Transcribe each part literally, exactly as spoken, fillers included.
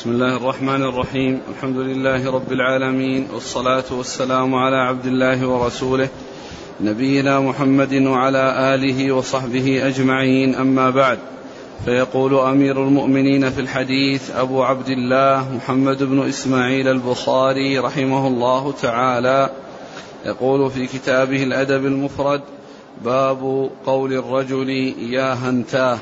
بسم الله الرحمن الرحيم. الحمد لله رب العالمين، والصلاة والسلام على عبد الله ورسوله نبينا محمد وعلى آله وصحبه أجمعين، أما بعد. فيقول أمير المؤمنين في الحديث أبو عبد الله محمد بن إسماعيل البخاري رحمه الله تعالى، يقول في كتابه الأدب المفرد: باب قول الرجل يا هنتاه.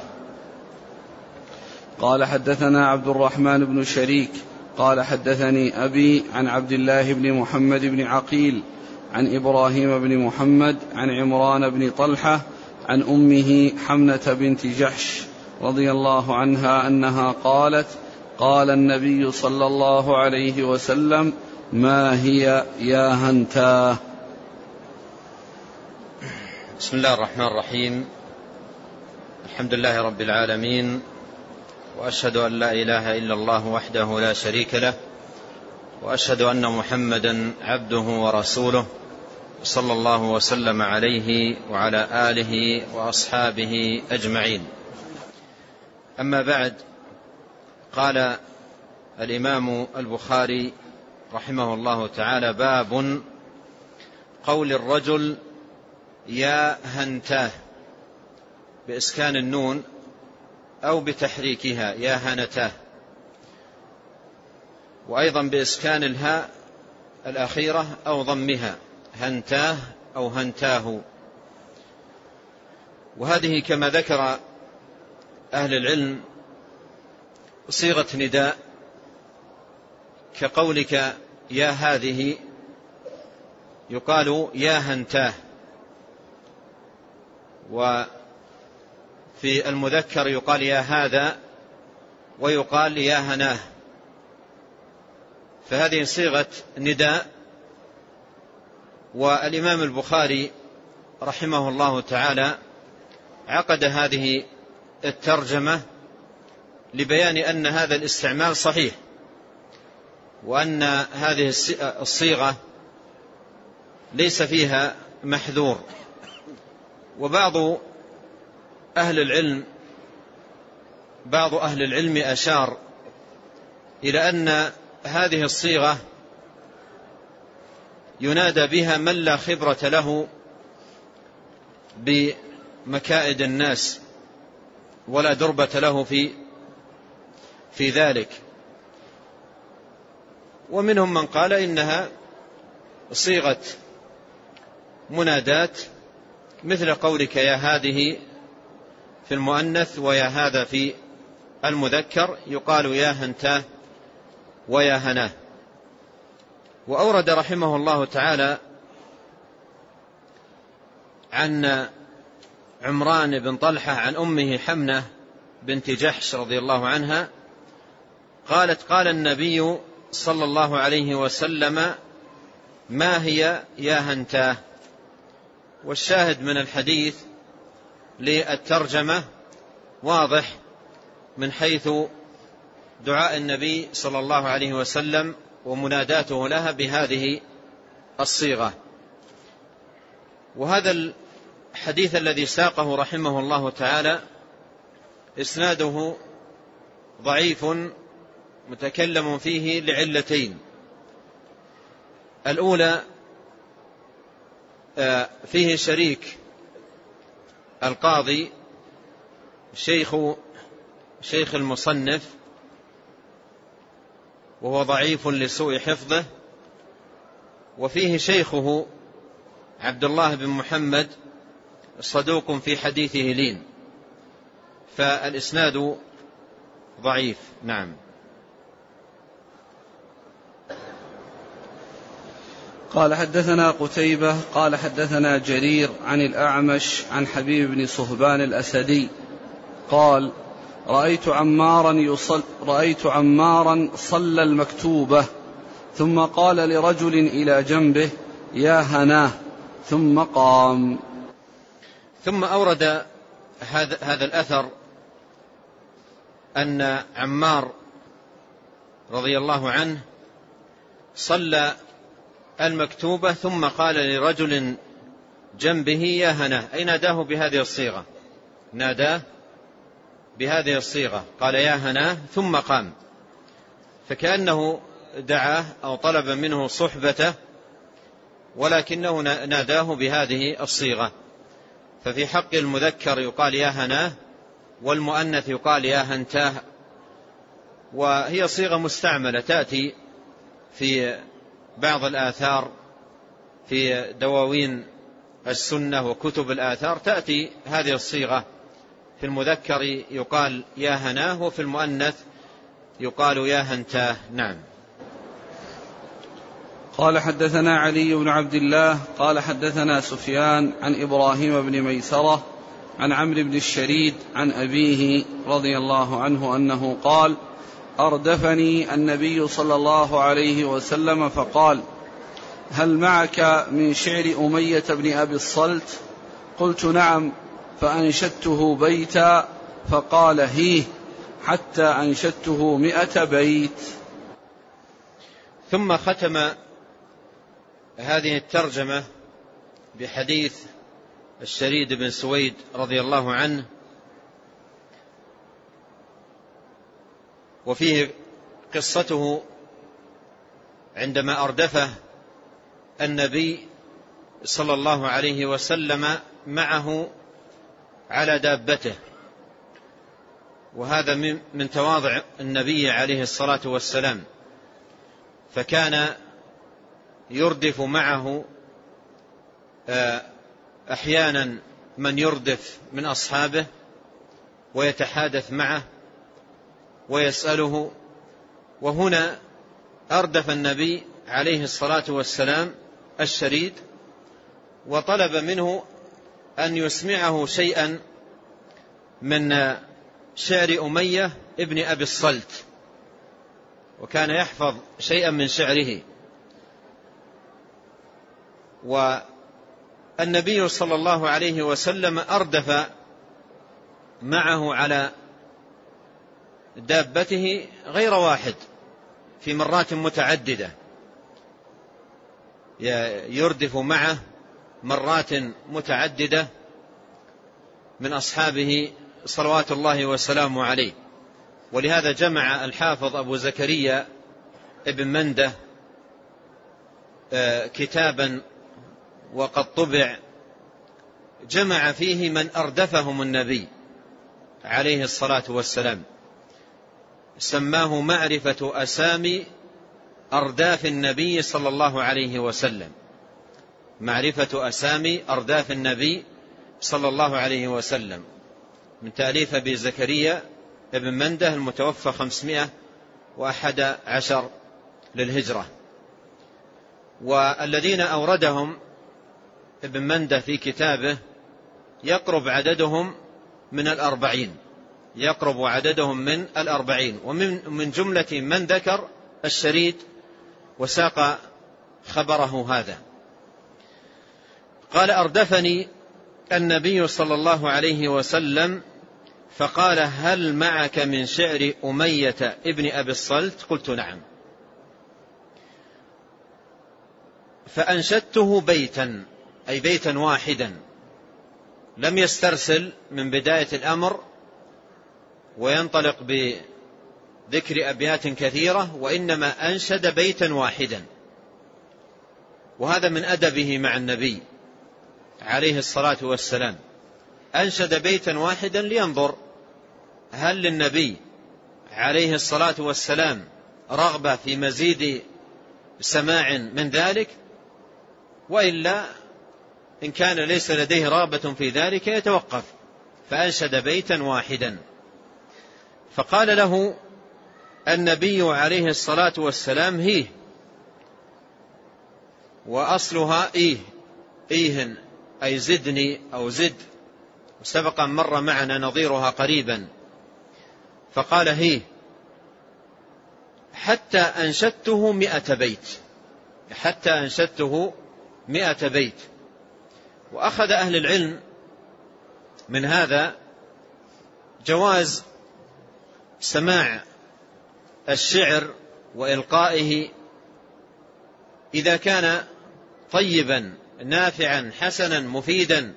قال حدثنا عبد الرحمن بن شريك قال حدثني أبي عن عبد الله بن محمد بن عقيل عن إبراهيم بن محمد عن عمران بن طلحة عن أمه حمنة بنت جحش رضي الله عنها أنها قالت: قال النبي صلى الله عليه وسلم: ما هي يا هنتاه. بسم الله الرحمن الرحيم. الحمد لله رب العالمين، وأشهد أن لا إله إلا الله وحده لا شريك له، وأشهد أن محمدا عبده ورسوله، صلى الله وسلم عليه وعلى آله وأصحابه أجمعين. أما بعد، قال الإمام البخاري رحمه الله تعالى: باب قول الرجل يا هنتاه، بإسكان النون أو بتحريكها يا هنتاه، وأيضا بإسكان الهاء الأخيرة أو ضمها هنتاه أو هنتاه. وهذه كما ذكر أهل العلم صيغة نداء، كقولك يا هذه يقال يا هنتاه، وفي المذكر يقال يا هذا ويقال يا هناه. فهذه صيغة نداء. والإمام البخاري رحمه الله تعالى عقد هذه الترجمة لبيان أن هذا الاستعمال صحيح، وأن هذه الصيغة ليس فيها محذور. وبعض أهل العلم بعض أهل العلم أشار إلى أن هذه الصيغة ينادى بها من لا خبرة له بمكائد الناس ولا دربة له في في ذلك. ومنهم من قال إنها صيغة منادات، مثل قولك يا هذه في المؤنث ويا هذا في المذكر، يقال يا هنتاه ويا هناه. وأورد رحمه الله تعالى عن عمران بن طلحة عن أمه حمنة بنت جحش رضي الله عنها قالت: قال النبي صلى الله عليه وسلم: ما هي يا هنتاه. والشاهد من الحديث للترجمة واضح من حيث دعاء النبي صلى الله عليه وسلم ومناداته لها بهذه الصيغة. وهذا الحديث الذي ساقه رحمه الله تعالى إسناده ضعيف متكلم فيه لعلتين: الأولى فيه شريك القاضي شيخ شيخ المصنف، وهو ضعيف لسوء حفظه. وفيه شيخه عبد الله بن محمد صدوق في حديثه لين، فالإسناد ضعيف. نعم. قال حدثنا قتيبة قال حدثنا جرير عن الأعمش عن حبيب بن صهبان الأسدي قال: رأيت عمارا يصل رأيت عمارا صلى المكتوبة، ثم قال لرجل إلى جنبه: يا هناه، ثم قام. ثم أورد هذا هذا الأثر أن عمار رضي الله عنه صلى المكتوبة ثم قال لرجل جنبه: يا هناه، أي ناداه بهذه الصيغة، ناداه بهذه الصيغة، قال يا هناه ثم قام. فكأنه دعاه أو طلب منه صحبته، ولكنه ناداه بهذه الصيغة. ففي حق المذكر يقال يا هناه، والمؤنث يقال يا هنتاه، وهي صيغة مستعملة تأتي في بعض الآثار في دواوين السنة وكتب الآثار، تأتي هذه الصيغة، في المذكر يقال يا هناه وفي المؤنث يقال يا هنتاه. نعم. قال حدثنا علي بن عبد الله قال حدثنا سفيان عن إبراهيم بن ميسرة عن عمرو بن الشريد عن أبيه رضي الله عنه أنه قال: أردفني النبي صلى الله عليه وسلم فقال: هل معك من شعر أمية بن أبي الصلت؟ قلت: نعم. فأنشدته بيتا، فقال: هيه، حتى أنشدته مئة بيت. ثم ختم هذه الترجمة بحديث الشريد بن سويد رضي الله عنه، وفيه قصته عندما أردفه النبي صلى الله عليه وسلم معه على دابته، وهذا من تواضع النبي عليه الصلاة والسلام، فكان يردف معه أحيانا من يردف من أصحابه ويتحادث معه ويسأله. وهنا أردف النبي عليه الصلاة والسلام الشريد، وطلب منه أن يسمعه شيئا من شعر أمية ابن أبي الصلت، وكان يحفظ شيئا من شعره. والنبي صلى الله عليه وسلم أردف معه على دابته غير واحد، في مرات متعددة، يردف معه مرات متعددة من أصحابه صلوات الله وسلامه عليه. ولهذا جمع الحافظ أبو زكريا ابن منده كتابا وقد طبع، جمع فيه من أردفهم النبي عليه الصلاة والسلام، سماه معرفة أسامي أرداف النبي صلى الله عليه وسلم، معرفة أسامي أرداف النبي صلى الله عليه وسلم، من تأليف أبي زكريا ابن منده المتوفى خمسمائة وأحد عشر للهجرة. والذين أوردهم ابن منده في كتابه يقرب عددهم من الأربعين، يقرب عددهم من الأربعين، ومن من جملة من ذكر الشريد وساق خبره هذا. قال: أردفني النبي صلى الله عليه وسلم فقال: هل معك من شعر أمية ابن أبي الصلت؟ قلت: نعم. فأنشدته بيتا، أي بيتا واحدا، لم يسترسل من بداية الأمر وينطلق بذكر أبيات كثيرة، وإنما أنشد بيتا واحدا، وهذا من أدبه مع النبي عليه الصلاة والسلام. أنشد بيتا واحدا لينظر هل للنبي عليه الصلاة والسلام رغبة في مزيد سماع من ذلك، وإلا إن كان ليس لديه رغبة في ذلك يتوقف. فأنشد بيتا واحدا، فقال له النبي عليه الصلاة والسلام: هيه، وأصلها إيه، إيه أي زدني أو زد، سبقا مر معنا نظيرها قريبا. فقال: هيه، حتى أنشدته مئة بيت، حتى أنشدته مئة بيت. وأخذ أهل العلم من هذا جواز سماع الشعر وإلقائه إذا كان طيبا نافعا حسنا مفيدا.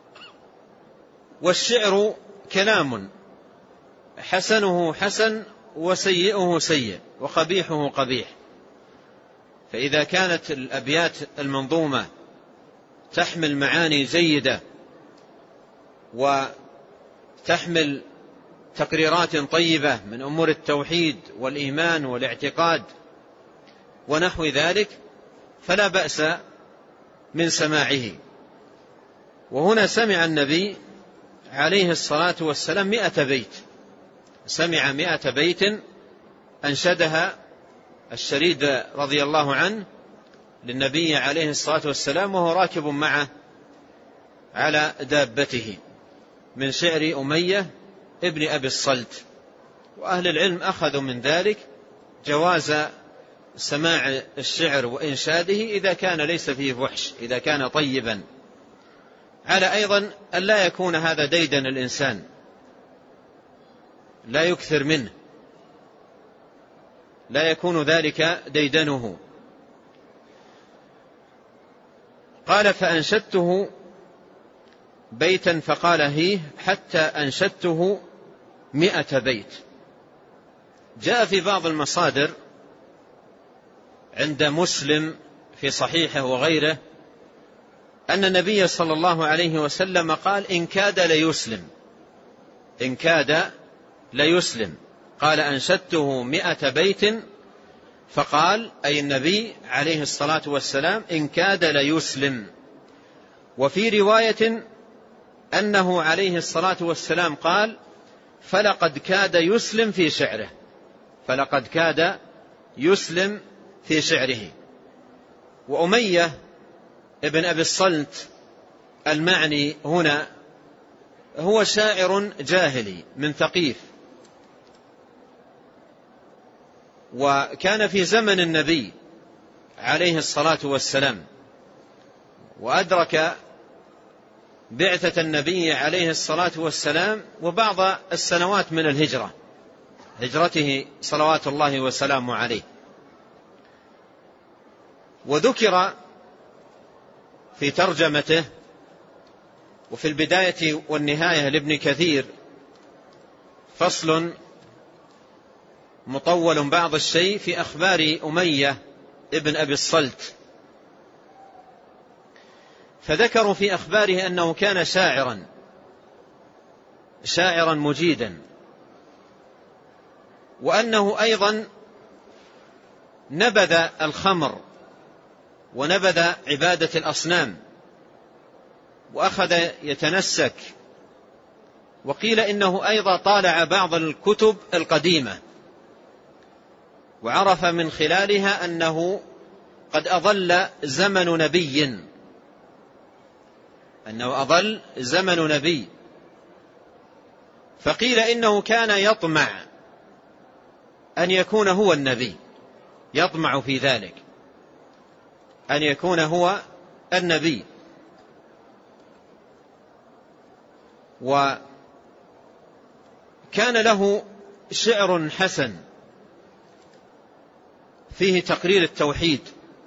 والشعر كلام، حسنه حسن وسيئه سيء وقبيحه قبيح. فإذا كانت الأبيات المنظومة تحمل معاني جيدة وتحمل تقريرات طيبة من أمور التوحيد والإيمان والاعتقاد ونحو ذلك، فلا بأس من سماعه. وهنا سمع النبي عليه الصلاة والسلام مئة بيت، سمع مئة بيت أنشدها الشريد رضي الله عنه للنبي عليه الصلاة والسلام وهو راكب معه على دابته من شعر أمية ابن أبي الصلت. وأهل العلم أخذوا من ذلك جواز سماع الشعر وإنشاده إذا كان ليس فيه فحش، إذا كان طيبا، على أيضا أن لا يكون هذا ديدن الإنسان، لا يكثر منه، لا يكون ذلك ديدنه. قال فأنشدته بيتا فقال هيه حتى أنشدته مئة بيت. جاء في بعض المصادر عند مسلم في صحيحه وغيره أن النبي صلى الله عليه وسلم قال إن كاد ليسلم، إن كاد ليسلم، قال أنشدته مئة بيت، فقال أي النبي عليه الصلاة والسلام إن كاد ليسلم. وفي رواية أنه عليه الصلاة والسلام قال فلقد كاد يسلم في شعره، فلقد كاد يسلم في شعره. وأمية ابن أبي الصلت المعني هنا هو شاعر جاهلي من ثقيف، وكان في زمن النبي عليه الصلاة والسلام، وأدرك بعثة النبي عليه الصلاة والسلام وبعض السنوات من الهجرة، هجرته صلوات الله وسلامه عليه. وذكر في ترجمته وفي البداية والنهاية لابن كثير فصل مطول بعض الشيء في أخبار أمية ابن أبي الصلت، فذكروا في أخباره أنه كان شاعرا شاعرا مجيدا، وأنه أيضا نبذ الخمر ونبذ عبادة الأصنام وأخذ يتنسك. وقيل إنه أيضا طالع بعض الكتب القديمة وعرف من خلالها أنه قد أضل زمن نبي، أنه أضل زمن نبي. فقيل إنه كان يطمع أن يكون هو النبي، يطمع في ذلك أن يكون هو النبي. وكان له شعر حسن فيه تقرير التوحيد،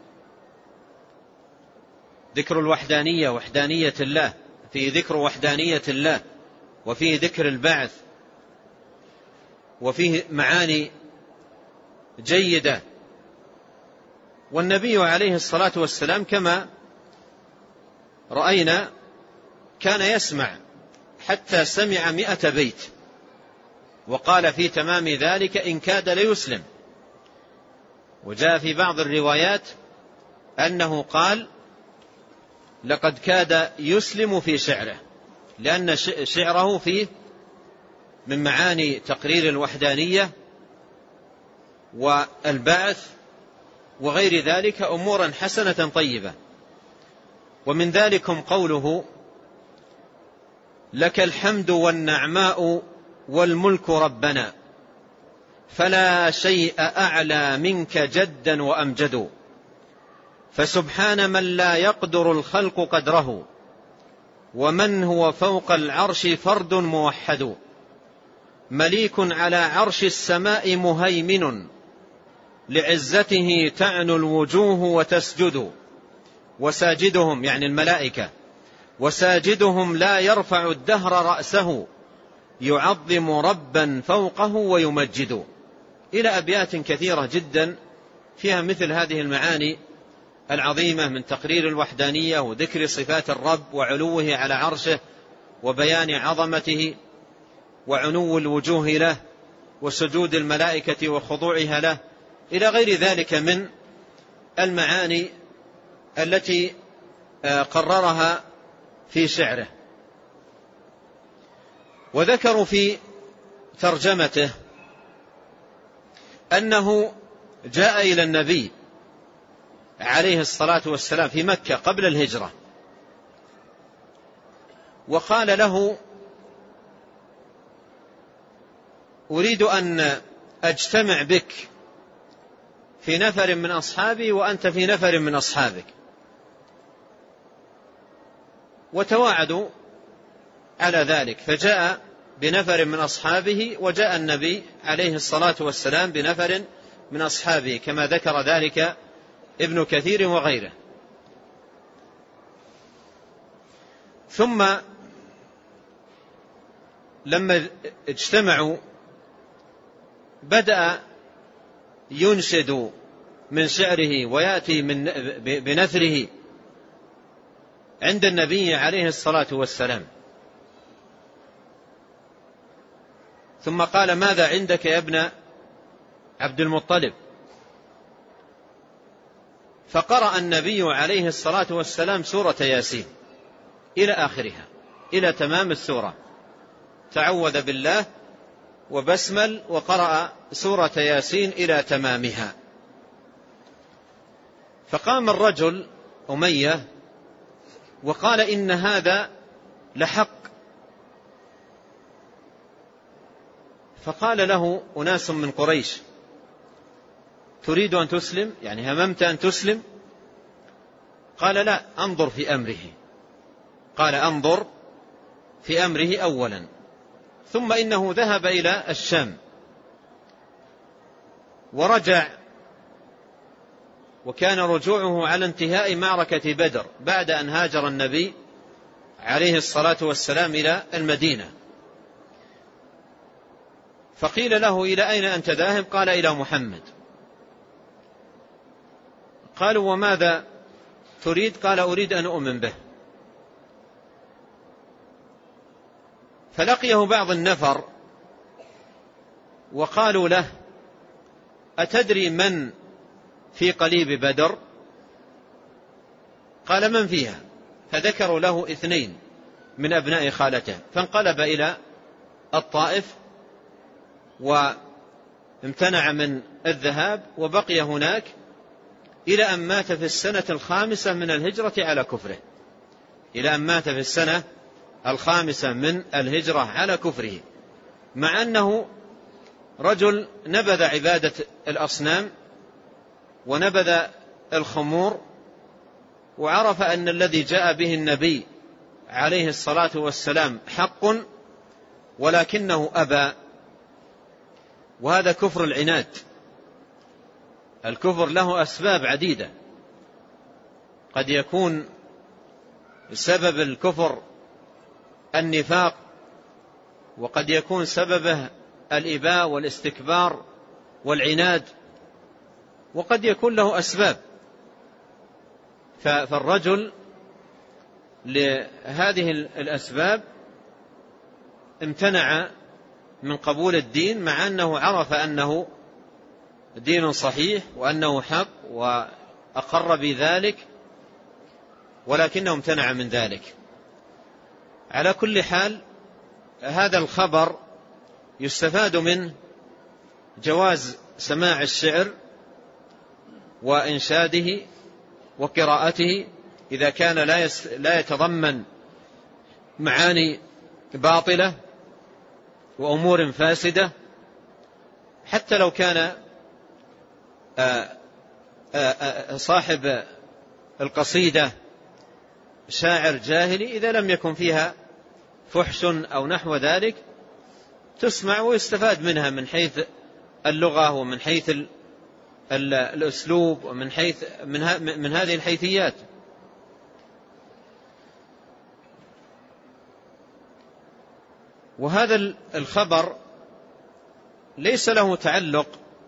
ذكر الوحدانية، وحدانية الله، فيه ذكر وحدانية الله، وفيه ذكر البعث، وفيه معاني جيدة. والنبي عليه الصلاة والسلام كما رأينا كان يسمع حتى سمع مئة بيت، وقال في تمام ذلك إن كاد ليسلم. وجاء في بعض الروايات أنه قال لقد كاد يسلم في شعره، لأن شعره فيه من معاني تقرير الوحدانية والبعث وغير ذلك أمورا حسنة طيبة. ومن ذلكم قوله لك الحمد والنعماء والملك ربنا، فلا شيء أعلى منك جدا وأمجد، فسبحان من لا يقدر الخلق قدره، ومن هو فوق العرش فرد موحد، مليك على عرش السماء مهيمن، لعزته تعنو الوجوه وتسجد، وساجدهم يعني الملائكة، وساجدهم لا يرفع الدهر رأسه، يعظم ربا فوقه ويمجد. إلى أبيات كثيرة جدا فيها مثل هذه المعاني العظيمة من تقرير الوحدانية وذكر صفات الرب وعلوه على عرشه وبيان عظمته وعنو الوجوه له وسجود الملائكة وخضوعها له إلى غير ذلك من المعاني التي قررها في شعره. وذكروا في ترجمته أنه جاء إلى النبي عليه الصلاة والسلام في مكة قبل الهجرة وقال له: أريد أن أجتمع بك في نفر من أصحابي وأنت في نفر من أصحابك. وتواعدوا على ذلك، فجاء بنفر من أصحابه وجاء النبي عليه الصلاة والسلام بنفر من أصحابه كما ذكر ذلك ابن كثير وغيره. ثم لما اجتمعوا بدأ ينشد من شعره ويأتي من بنثره عند النبي عليه الصلاة والسلام. ثم قال: ماذا عندك يا ابن عبد المطلب؟ فقرأ النبي عليه الصلاة والسلام سورة ياسين إلى آخرها، إلى تمام السورة، تعوذ بالله وبسمل وقرأ سورة ياسين إلى تمامها. فقام الرجل أمية وقال: إن هذا لحق. فقال له أناس من قريش: تريد أن تسلم؟ يعني هممت أن تسلم؟ قال: لا، أنظر في أمره. قال: أنظر في أمره أولا. ثم إنه ذهب إلى الشام ورجع، وكان رجوعه على انتهاء معركة بدر بعد أن هاجر النبي عليه الصلاة والسلام إلى المدينة. فقيل له: إلى أين أنت ذاهب؟ قال: إلى محمد. قالوا: وماذا تريد؟ قال: أريد أن أؤمن به. فلقيه بعض النفر وقالوا له: أتدري من في قليب بدر؟ قال: من فيها؟ فذكروا له اثنين من أبناء خالته. فانقلب إلى الطائف وامتنع من الذهاب وبقي هناك إلى أن مات في السنة الخامسة من الهجرة على كفره، إلى أن مات في السنة الخامسة من الهجرة على كفره، مع أنه رجل نبذ عبادة الأصنام ونبذ الخمور، وعرف أن الذي جاء به النبي عليه الصلاة والسلام حق، ولكنه أبى. وهذا كفر العناد. الكفر له أسباب عديدة، قد يكون سبب الكفر النفاق، وقد يكون سببه الإباء والاستكبار والعناد، وقد يكون له أسباب. فالرجل لهذه الأسباب امتنع من قبول الدين، مع أنه عرف أنه دين صحيح وأنه حق وأقر بذلك، ولكنه امتنع من ذلك. على كل حال، هذا الخبر يستفاد منه جواز سماع الشعر وإنشاده وقراءته إذا كان لا يتضمن معاني باطلة وأمور فاسدة، حتى لو كان صاحب القصيدة شاعر جاهلي، إذا لم يكن فيها فحش أو نحو ذلك تسمع ويستفاد منها من حيث اللغة ومن حيث الأسلوب ومن حيث من هذه الحيثيات. وهذا الخبر ليس له تعلق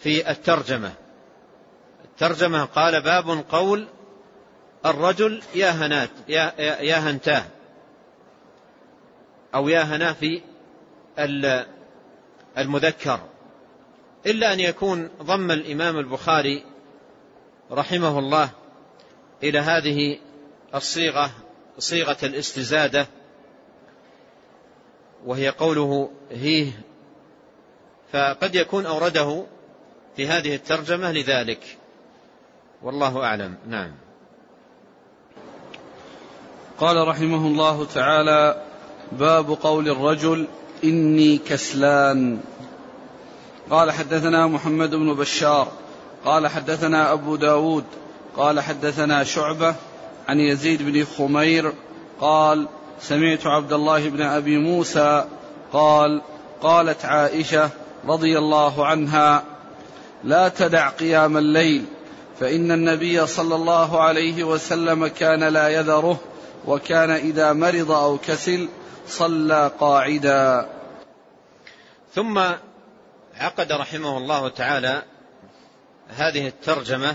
في الترجمة. الترجمة قال: باب قول الرجل يا هنات يا, يا هنتاه، أو يا هنا في المذكر، إلا أن يكون ضم الإمام البخاري رحمه الله إلى هذه الصيغة، صيغة الاستزادة، وهي قوله هيه، فقد يكون أورده في هذه الترجمة لذلك، والله أعلم. نعم. قال رحمه الله تعالى: باب قول الرجل إني كسلان. قال: حدثنا محمد بن بشار قال حدثنا أبو داود قال حدثنا شعبة عن يزيد بن خمير قال: سمعت عبد الله بن أبي موسى قال: قالت عائشة رضي الله عنها: لا تدع قيام الليل، فإن النبي صلى الله عليه وسلم كان لا يذره، وكان إذا مرض أو كسل صلى قاعدا. ثم عقد رحمه الله تعالى هذه الترجمة،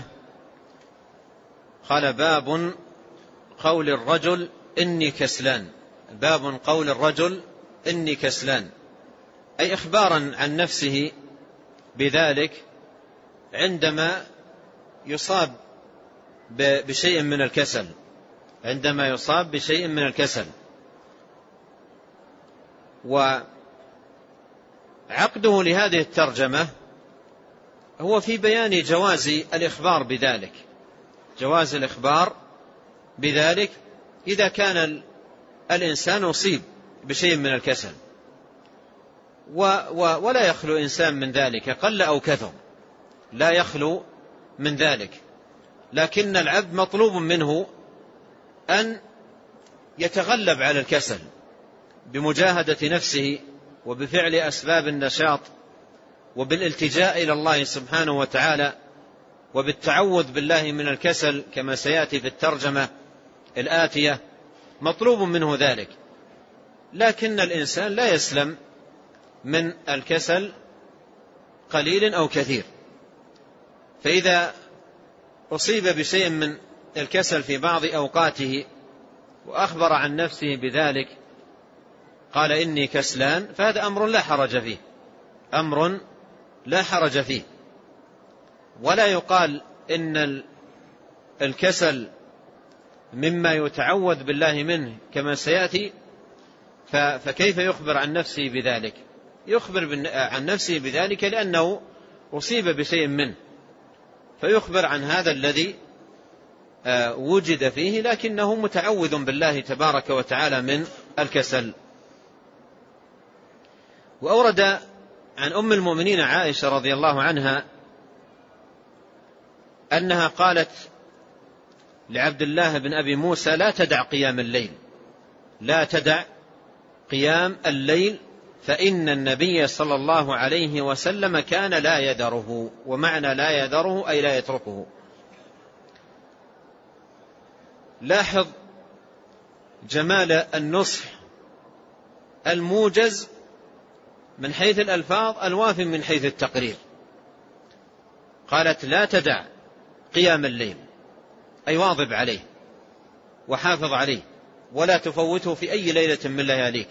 قال: باب قول الرجل إني كسلان. باب قول الرجل إني كسلان، أي إخبارا عن نفسه بذلك عندما يصاب بشيء من الكسل، عندما يصاب بشيء من الكسل. وعقده لهذه الترجمة هو في بيان جواز الإخبار بذلك، جواز الإخبار بذلك إذا كان الإنسان أصيب بشيء من الكسل، ولا يخلو إنسان من ذلك، قل أو كثر لا يخلو من ذلك، لكن العبد مطلوب منه أن يتغلب على الكسل بمجاهدة نفسه وبفعل أسباب النشاط وبالالتجاء إلى الله سبحانه وتعالى وبالتعوذ بالله من الكسل كما سيأتي في الترجمة الآتية، مطلوب منه ذلك. لكن الإنسان لا يسلم من الكسل قليل أو كثير، فإذا أصيب بشيء من الكسل في بعض أوقاته وأخبر عن نفسه بذلك قال إني كسلان، فهذا أمر لا حرج فيه، أمر لا حرج فيه. ولا يقال إن الكسل مما يتعوذ بالله منه كما سيأتي، فكيف يخبر عن نفسه بذلك؟ يخبر عن نفسه بذلك لأنه أصيب بشيء منه، فيخبر عن هذا الذي وجد فيه، لكنه متعوذ بالله تبارك وتعالى من الكسل. وأورد عن أم المؤمنين عائشة رضي الله عنها أنها قالت لعبد الله بن أبي موسى: لا تدع قيام الليل، لا تدع قيام الليل، فإن النبي صلى الله عليه وسلم كان لا يذره. ومعنى لا يذره أي لا يتركه. لاحظ جمال النصح الموجز من حيث الألفاظ الوافي من حيث التقرير. قالت: لا تدع قيام الليل، أي واظب عليه وحافظ عليه ولا تفوته في أي ليلة من لياليك.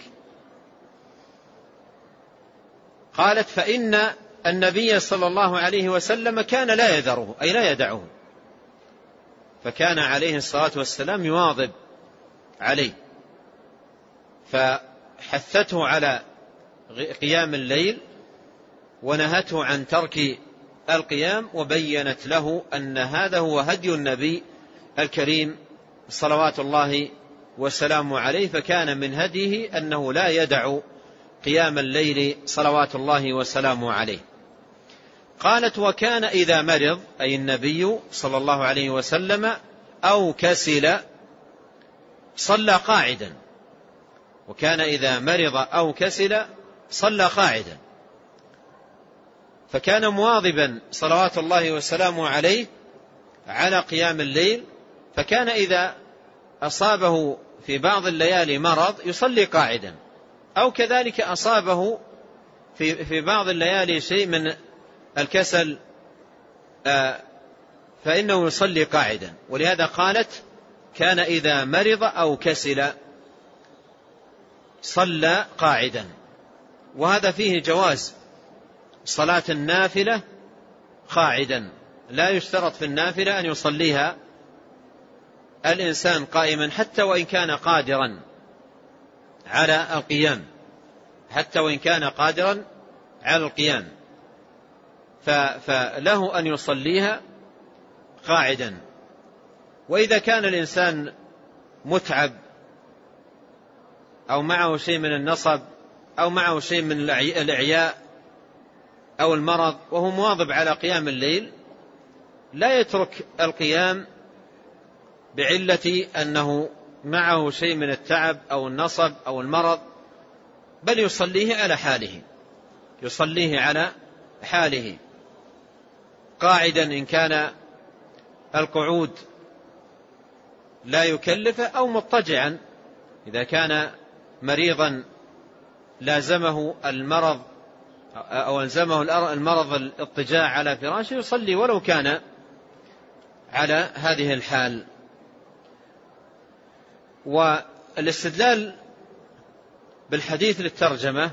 قالت: فإن النبي صلى الله عليه وسلم كان لا يذره، أي لا يدعه، فكان عليه الصلاة والسلام يواظب عليه، فحثته على قيام الليل ونهته عن ترك القيام، وبينت له أن هذا هو هدي النبي الكريم صلوات الله والسلام عليه، فكان من هديه أنه لا يدع قيام الليل صلوات الله والسلام عليه. قالت: وكان إذا مرض، أي النبي صلى الله عليه وسلم، أو كسل صلى قاعدا. وكان إذا مرض أو كسل صلى قاعدا، فكان مواظبا صلوات الله والسلام عليه على قيام الليل، فكان إذا أصابه في بعض الليالي مرض يصلي قاعدا، أو كذلك أصابه في في بعض الليالي شيء من الكسل فإنه يصلي قاعدا، ولهذا قالت كان إذا مرض أو كسل صلى قاعدا. وهذا فيه جواز صلاة النافلة قاعدا، لا يشترط في النافلة أن يصليها الإنسان قائما حتى وإن كان قادرا على القيام، حتى وإن كان قادرا على القيام فله أن يصليها قاعدا. وإذا كان الإنسان متعب أو معه شيء من النصب أو معه شيء من الإعياء أو المرض وهو مواظب على قيام الليل، لا يترك القيام بعلة أنه معه شيء من التعب أو النصب أو المرض، بل يصليه على حاله، يصليه على حاله قاعدا إن كان القعود لا يكلف، أو مضطجعا إذا كان مريضا لازمه المرض أو ألزمه المرض الاضطجاع على فراشه يصلي ولو كان على هذه الحال. والاستدلال بالحديث للترجمة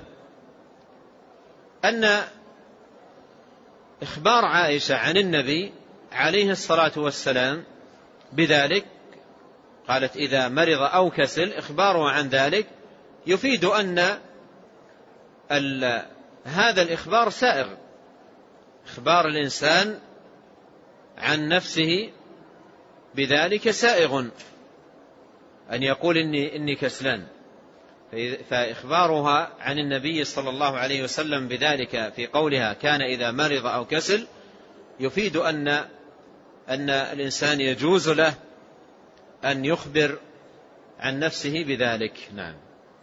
أن إخبار عائشة عن النبي عليه الصلاة والسلام بذلك، قالت إذا مرض أو كسل، إخباره عن ذلك يفيد أن هذا الإخبار سائغ، إخبار الإنسان عن نفسه بذلك سائغ، أن يقول إني, إني كسلان. فإخبارها عن النبي صلى الله عليه وسلم بذلك في قولها كان إذا مرض أو كسل يفيد أن, أن الإنسان يجوز له أن يخبر عن نفسه بذلك. نعم.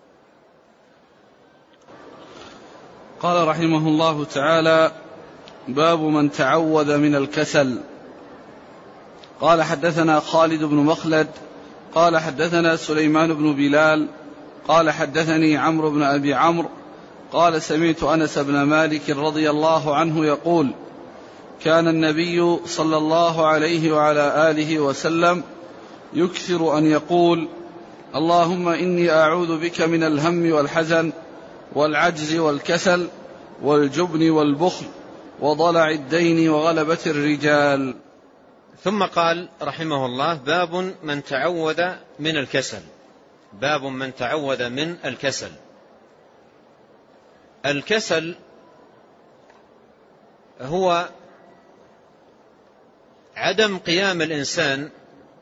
قال رحمه الله تعالى: باب من تعوذ من الكسل. قال حدثنا خالد بن مخلد قال حدثنا سليمان بن بلال قال حدثني عمرو بن أبي عمرو قال سمعت أنس بن مالك رضي الله عنه يقول: كان النبي صلى الله عليه وعلى آله وسلم يكثر أن يقول: اللهم إني أعوذ بك من الهم والحزن والعجز والكسل والجبن والبخل وضلع الدين وغلبة الرجال. ثم قال رحمه الله: باب من تعوذ من الكسل. باب من تعوذ من الكسل. الكسل هو عدم قيام الإنسان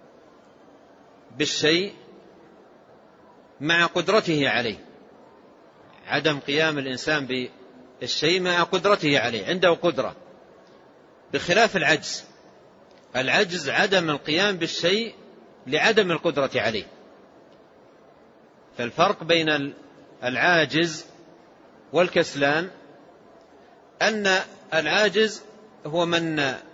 بالشيء مع قدرته عليه، عدم قيام الإنسان بالشيء مع قدرته عليه، عنده قدرة، بخلاف العجز. العجز عدم القيام بالشيء لعدم القدرة عليه. فالفرق بين العاجز والكسلان أن العاجز هو من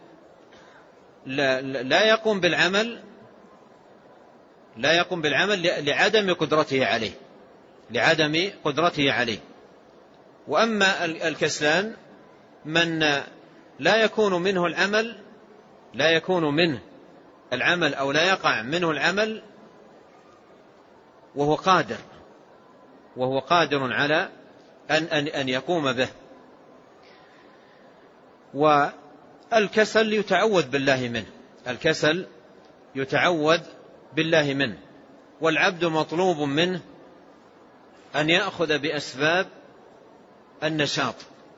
لا يقوم بالعمل لا يقوم بالعمل لعدم قدرته عليه لعدم قدرته عليه وأما الكسلان من لا يكون منه العمل لا يكون منه العمل أو لا يقع منه العمل وهو قادر وهو قادر على أن, أن, أن يقوم به. والكسل يتعوذ بالله منه الكسل يتعوذ بالله منه والعبد مطلوب منه أن يأخذ بأسباب النشاط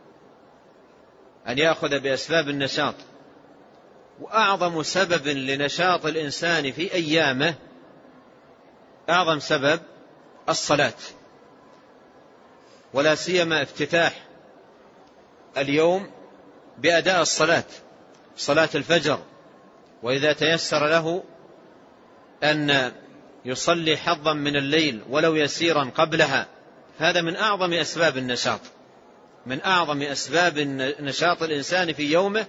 أن يأخذ بأسباب النشاط وأعظم سبب لنشاط الإنسان في أيامه أعظم سبب الصلاة، ولا سيما افتتاح اليوم بأداء الصلاة صلاة الفجر، وإذا تيسر له أن يصلي حظا من الليل ولو يسيرا قبلها، هذا من أعظم أسباب النشاط من أعظم أسباب نشاط الإنسان في يومه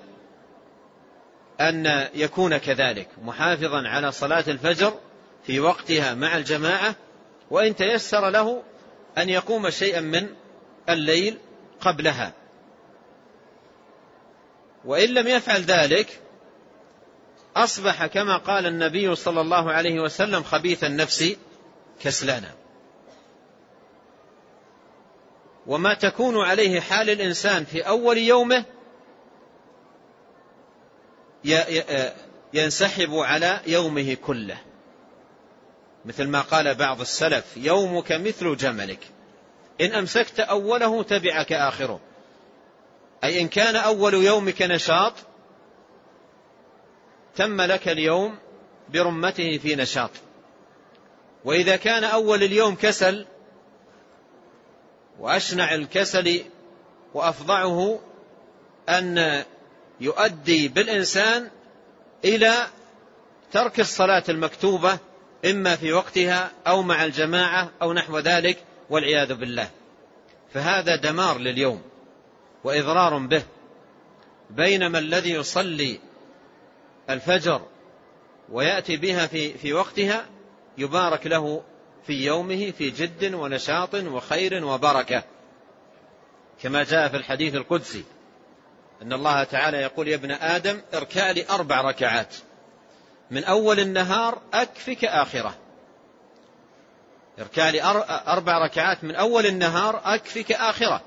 أن يكون كذلك محافظا على صلاة الفجر في وقتها مع الجماعة، وإن تيسر له أن يقوم شيئا من الليل قبلها. وإن لم يفعل ذلك أصبح كما قال النبي صلى الله عليه وسلم خبيث النفس كسلانا. وما تكون عليه حال الإنسان في أول يومه ينسحب على يومه كله، مثل ما قال بعض السلف: يومك مثل جملك، إن أمسكت أوله تبعك آخره. أي إن كان أول يومك نشاط تم لك اليوم برمته في نشاط، وإذا كان أول اليوم كسل، وأشنع الكسل وأفظعه أن يؤدي بالإنسان إلى ترك الصلاة المكتوبة إما في وقتها أو مع الجماعة أو نحو ذلك والعياذ بالله، فهذا دمار لليوم وإضرار به. بينما الذي يصلي الفجر ويأتي بها في, في وقتها يبارك له في يومه في جد ونشاط وخير وبركة، كما جاء في الحديث القدسي أن الله تعالى يقول: يا ابن آدم اركع لي أربع ركعات من أول النهار أكفك آخرة. اركع لي أربع ركعات من أول النهار أكفك آخرة.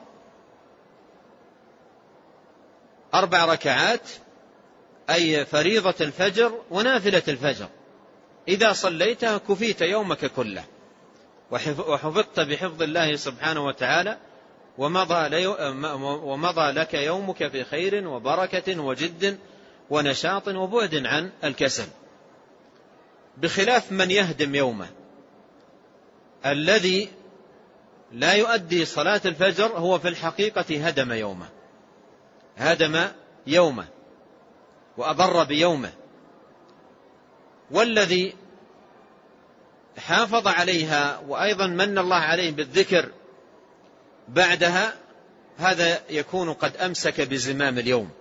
أربع ركعات أي فريضة الفجر ونافلة الفجر، إذا صليتها كفيت يومك كله وحفظت بحفظ الله سبحانه وتعالى، ومضى, ومضى لك يومك في خير وبركة وجد ونشاط وبعد عن الكسل. بخلاف من يهدم يومه، الذي لا يؤدي صلاة الفجر هو في الحقيقة هدم يومه هدم يومه وأضر بيومه، والذي حافظ عليها وأيضا من الله عليه بالذكر بعدها هذا يكون قد أمسك بزمام اليوم.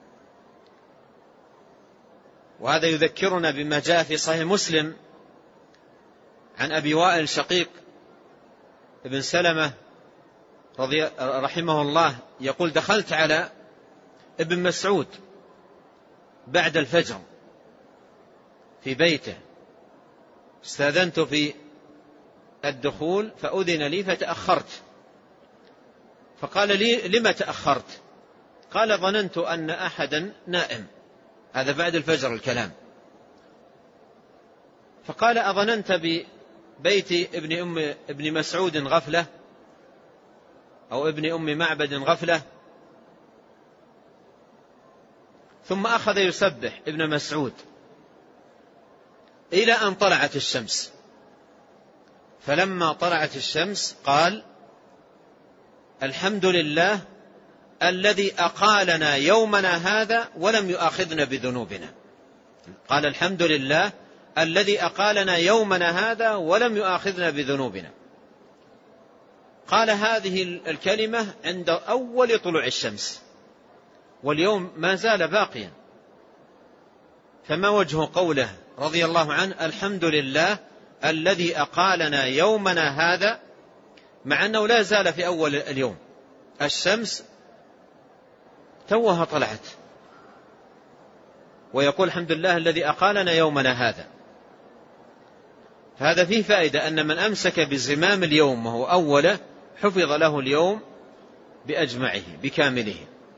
وهذا يذكرنا بما جاء في صحيح مسلم عن أبي وائل شقيق ابن سلمة رضي رحمه الله يقول: دخلت على ابن مسعود بعد الفجر في بيته، استاذنت في الدخول فأذن لي فتأخرت، فقال لي: لما تأخرت؟ قال: ظننت أن أحدا نائم. هذا بعد الفجر الكلام. فقال: أظننت ببيت ابن, أم ابن مسعود غفلة أو ابن أم معبد غفلة؟ ثم أخذ يسبح ابن مسعود إلى أن طلعت الشمس، فلما طلعت الشمس قال: الحمد لله الذي أقالنا يومنا هذا ولم يؤاخذنا بذنوبنا. قال: الحمد لله الذي أقالنا يومنا هذا ولم يؤاخذنا بذنوبنا. قال هذه الكلمة عند أول طلوع الشمس، واليوم ما زال باقيا. فما وجه قوله رضي الله عنه: الحمد لله الذي أقالنا يومنا هذا، مع أنه لا زال في أول اليوم، الشمس توها طلعت، ويقول الحمد لله الذي أقالنا يومنا هذا. فهذا فيه فائدة أن من أمسك بزمام اليوم وهو أوله حفظ له اليوم بأجمعه بكامله.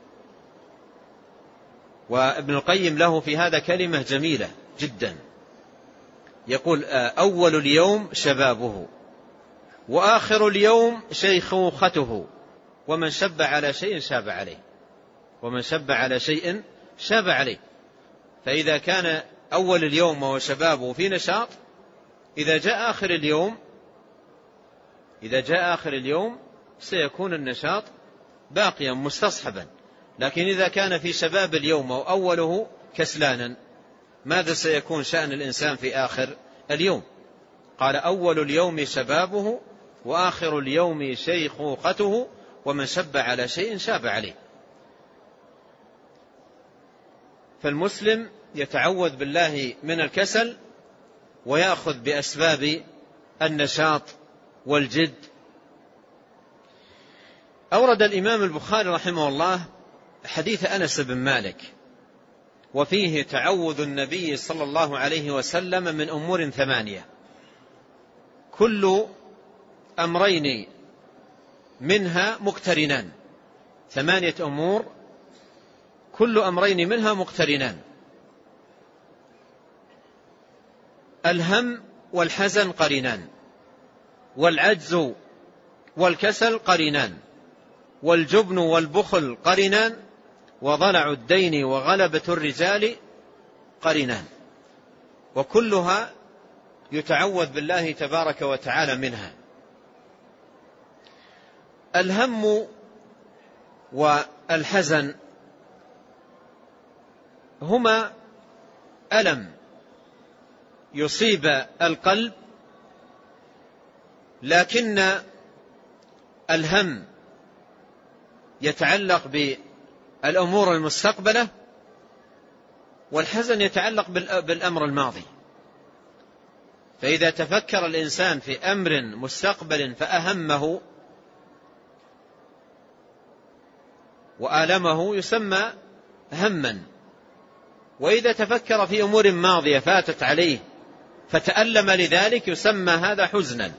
وابن القيم له في هذا كلمة جميلة جدا، يقول: أول اليوم شبابه، وآخر اليوم شيخوخته، ومن شب على شيء شاب عليه ومن شب على شيء شاب عليه. فإذا كان أول اليوم وهو شبابه في نشاط، إذا جاء آخر اليوم إذا جاء آخر اليوم سيكون النشاط باقيا مستصحبا. لكن إذا كان في شباب اليوم وأوله كسلانا، ماذا سيكون شأن الإنسان في آخر اليوم؟ قال: أول اليوم شبابه، وآخر اليوم شيخوخته، ومن شب على شيء شاب عليه. فالمسلم يتعوذ بالله من الكسل ويأخذ بأسباب النشاط والجد. أورد الإمام البخاري رحمه الله حديث أنس بن مالك، وفيه تعوذ النبي صلى الله عليه وسلم من أمور ثمانية كل أمرين منها مقترنان. ثمانية أمور كل أمرين منها مقترنان: الهم والحزن قرينان، والعجز والكسل قرينان، والجبن والبخل قرينان، وضلع الدين وغلبة الرجال قرينان. وكلها يتعوذ بالله تبارك وتعالى منها. الهم والحزن هما ألم يصيب القلب، لكن الهم يتعلق بالأمور المستقبلة، والحزن يتعلق بالأمر الماضي. فإذا تفكر الإنسان في أمر مستقبل فأهمه وآلمه يسمى هما، وإذا تفكر في أمور ماضية فاتت عليه فتألم لذلك يسمى هذا حزنا.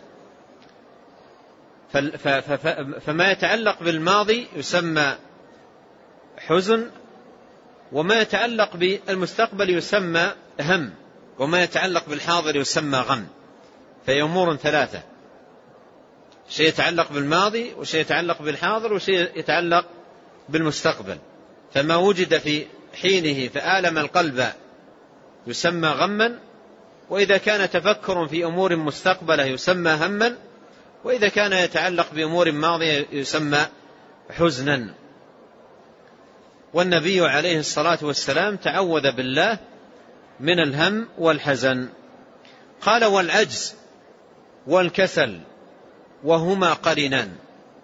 فما يتعلق بالماضي يسمى حزن، وما يتعلق بالمستقبل يسمى هم، وما يتعلق بالحاضر يسمى غم. فهي أمور ثلاثة: شيء يتعلق بالماضي، وشيء يتعلق بالحاضر، وشيء يتعلق بالمستقبل. فما وجد في حينه فآلم القلب يسمى غما، وإذا كان تفكر في أمور مستقبلة يسمى هما، وإذا كان يتعلق بأمور ماضية يسمى حزنا. والنبي عليه الصلاة والسلام تعوذ بالله من الهم والحزن. قال: والعجز والكسل وهما قرينان.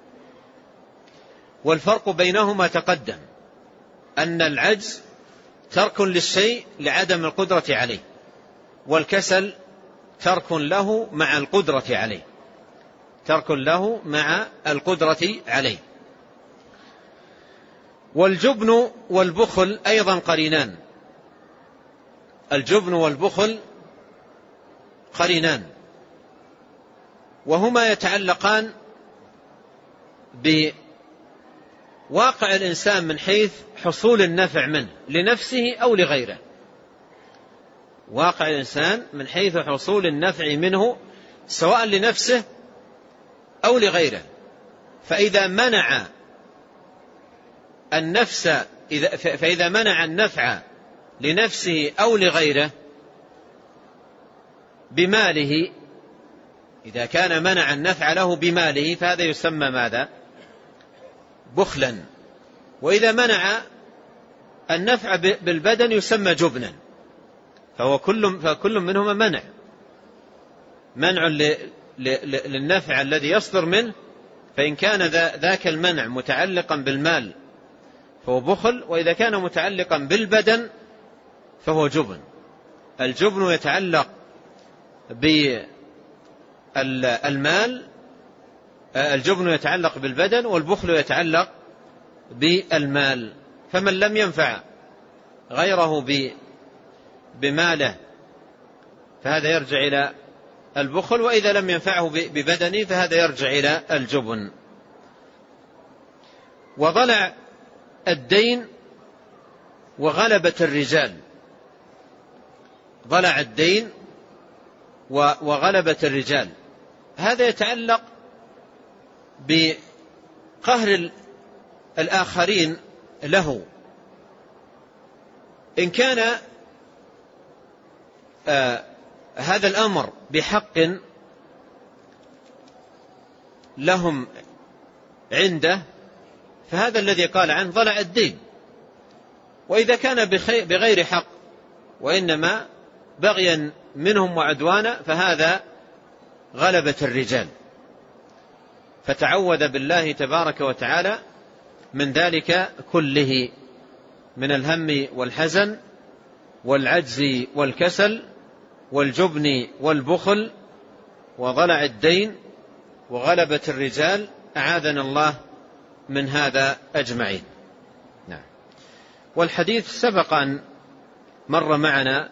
والفرق بينهما تقدم، أن العجز ترك للشيء لعدم القدرة عليه، والكسل ترك له مع القدرة عليه، ترك له مع القدرة عليه. والجبن والبخل أيضا قرينان. الجبن والبخل قرينان، وهما يتعلقان بواقع الإنسان من حيث حصول النفع منه لنفسه أو لغيره. واقع الإنسان من حيث حصول النفع منه سواء لنفسه أو لغيره. فإذا منع النفس فإذا منع النفع لنفسه أو لغيره بماله، إذا كان منع النفع له بماله فهذا يسمى ماذا؟ بخلا. وإذا منع النفع بالبدن يسمى جبنا. فهو كل, فكل منهما منع منع للنفع الذي يصدر منه، فإن كان ذاك المنع متعلقا بالمال فهو بخل، وإذا كان متعلقا بالبدن فهو جبن. الجبن يتعلق بالمال، الجبن يتعلق بالبدن، والبخل يتعلق بالمال. فمن لم ينفع غيره بماله فهذا يرجع إلى البخل، وإذا لم ينفعه ببدنه فهذا يرجع إلى الجبن. وضلع الدين وغلبة الرجال. ضلع الدين وغلبة الرجال، هذا يتعلق بقهر الآخرين له. إن كان آه هذا الأمر بحق لهم عنده فهذا الذي قال عنه ضلع الدين. وإذا كان بغير حق وإنما بغيا منهم وعدوانا فهذا غلبة الرجال. فتعوذ بالله تبارك وتعالى من ذلك كله، من الهم والحزن والعجز والكسل والجبن والبخل وضلع الدين وغلبة الرجال. أعاذنا الله من هذا أجمعين. نعم. والحديث سبق أن مر معنا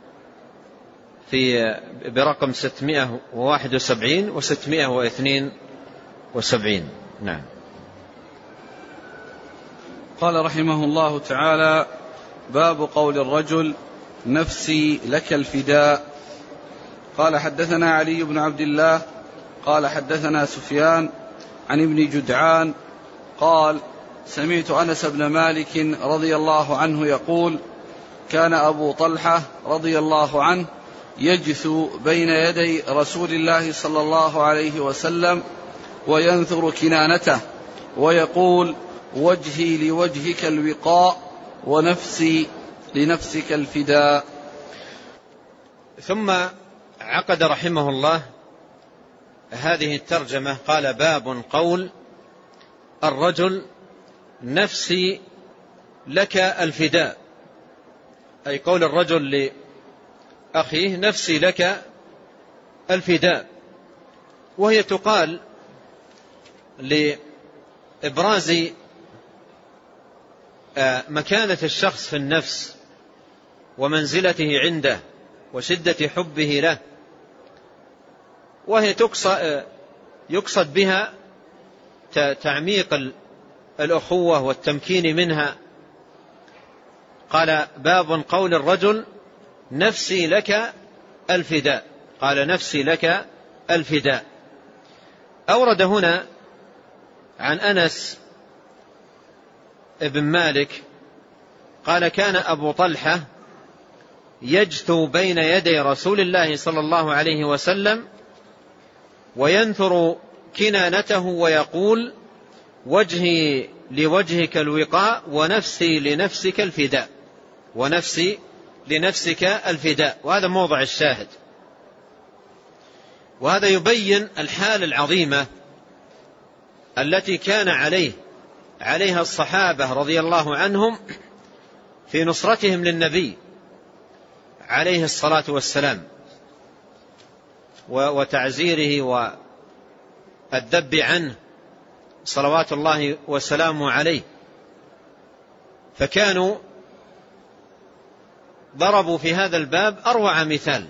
في برقم ستمائة وواحد وسبعين وستمائة واثنين وسبعين. نعم. قال رحمه الله تعالى: باب قول الرجل: نفسي لك الفداء. قال: حدثنا علي بن عبد الله قال حدثنا سفيان عن ابن جدعان قال: سمعت أنس بن مالك رضي الله عنه يقول: كان أبو طلحة رضي الله عنه يجثو بين يدي رسول الله صلى الله عليه وسلم وينثر كنانته ويقول: وجهي لوجهك الوقاء ونفسي لنفسك الفداء. ثم عقد رحمه الله هذه الترجمة، قال: باب قول الرجل: نفسي لك الفداء، أي قول الرجل لأخيه: نفسي لك الفداء. وهي تقال لإبراز مكانة الشخص في النفس ومنزلته عنده وشدة حبه له، وهي يقصد بها تعميق الأخوة والتمكين منها. قال: باب قول الرجل: نفسي لك الفداء. قال: نفسي لك الفداء. أورد هنا عن أنس ابن مالك قال: كان أبو طلحة يجثو بين يدي رسول الله صلى الله عليه وسلم وينثر كنانته ويقول: وجهي لوجهك الوقاء ونفسي لنفسك الفداء، ونفسي لنفسك الفداء. وهذا موضع الشاهد، وهذا يبين الحال العظيمة التي كان عليه عليها الصحابة رضي الله عنهم في نصرتهم للنبي عليه الصلاة والسلام وتعزيره والذب عنه صلوات الله وسلامه عليه. فكانوا ضربوا في هذا الباب أروع مثال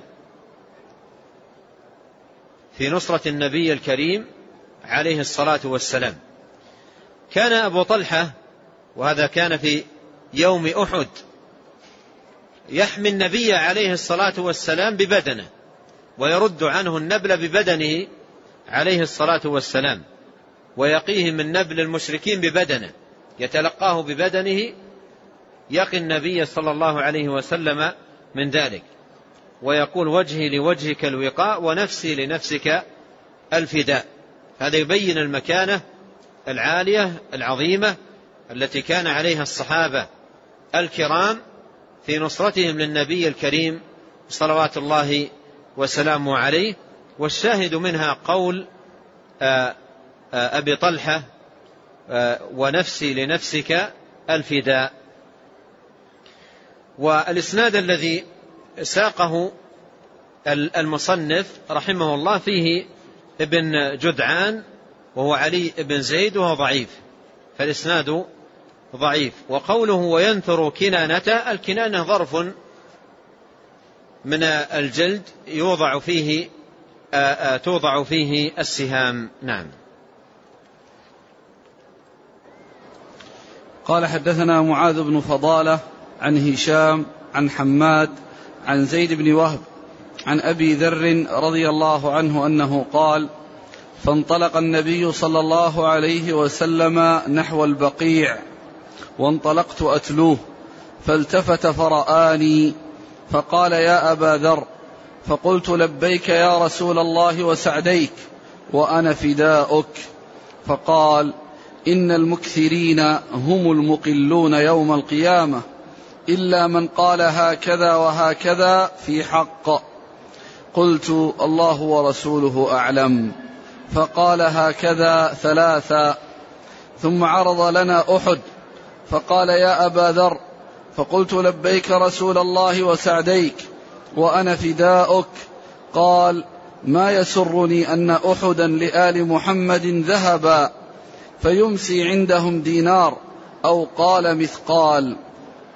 في نصرة النبي الكريم عليه الصلاة والسلام. كان أبو طلحة، وهذا كان في يوم أحد، يحمي النبي عليه الصلاة والسلام ببدنه ويرد عنه النبل ببدنه عليه الصلاة والسلام، ويقيه من نبل المشركين ببدنه، يتلقاه ببدنه، يقي النبي صلى الله عليه وسلم من ذلك، ويقول: وجهي لوجهك الوقاء ونفسي لنفسك الفداء. هذا يبين المكانة العالية العظيمة التي كان عليها الصحابة الكرام في نصرتهم للنبي الكريم صلوات الله وسلامه عليه. والشاهد منها قول أبي طلحة: ونفسي لنفسك الفداء. والإسناد الذي ساقه المصنف رحمه الله فيه ابن جدعان وهو علي بن زيد وهو ضعيف، فالإسناد ضعيف. وقوله: وينثر كنانته، الكنانة ظرف من الجلد يوضع فيه توضع فيه السهام. نعم. قال: حدثنا معاذ بن فضالة عن هشام عن حماد عن زيد بن وهب عن أبي ذر رضي الله عنه أنه قال: فانطلق النبي صلى الله عليه وسلم نحو البقيع وانطلقت أتلوه، فالتفت فرآني فقال: يا أبا ذر. فقلت: لبيك يا رسول الله وسعديك وأنا فداؤك. فقال: إن المكثرين هم المقلون يوم القيامة، إلا من قال هكذا وهكذا في حق. قلت: الله ورسوله أعلم. فقال: هكذا ثلاثا. ثم عرض لنا أحد فقال: يا أبا ذر. فقلت: لبيك رسول الله وسعديك وأنا فداؤك. قال: ما يسرني أن أحدا لآل محمد ذهبا فيمسي عندهم دينار، أو قال مثقال.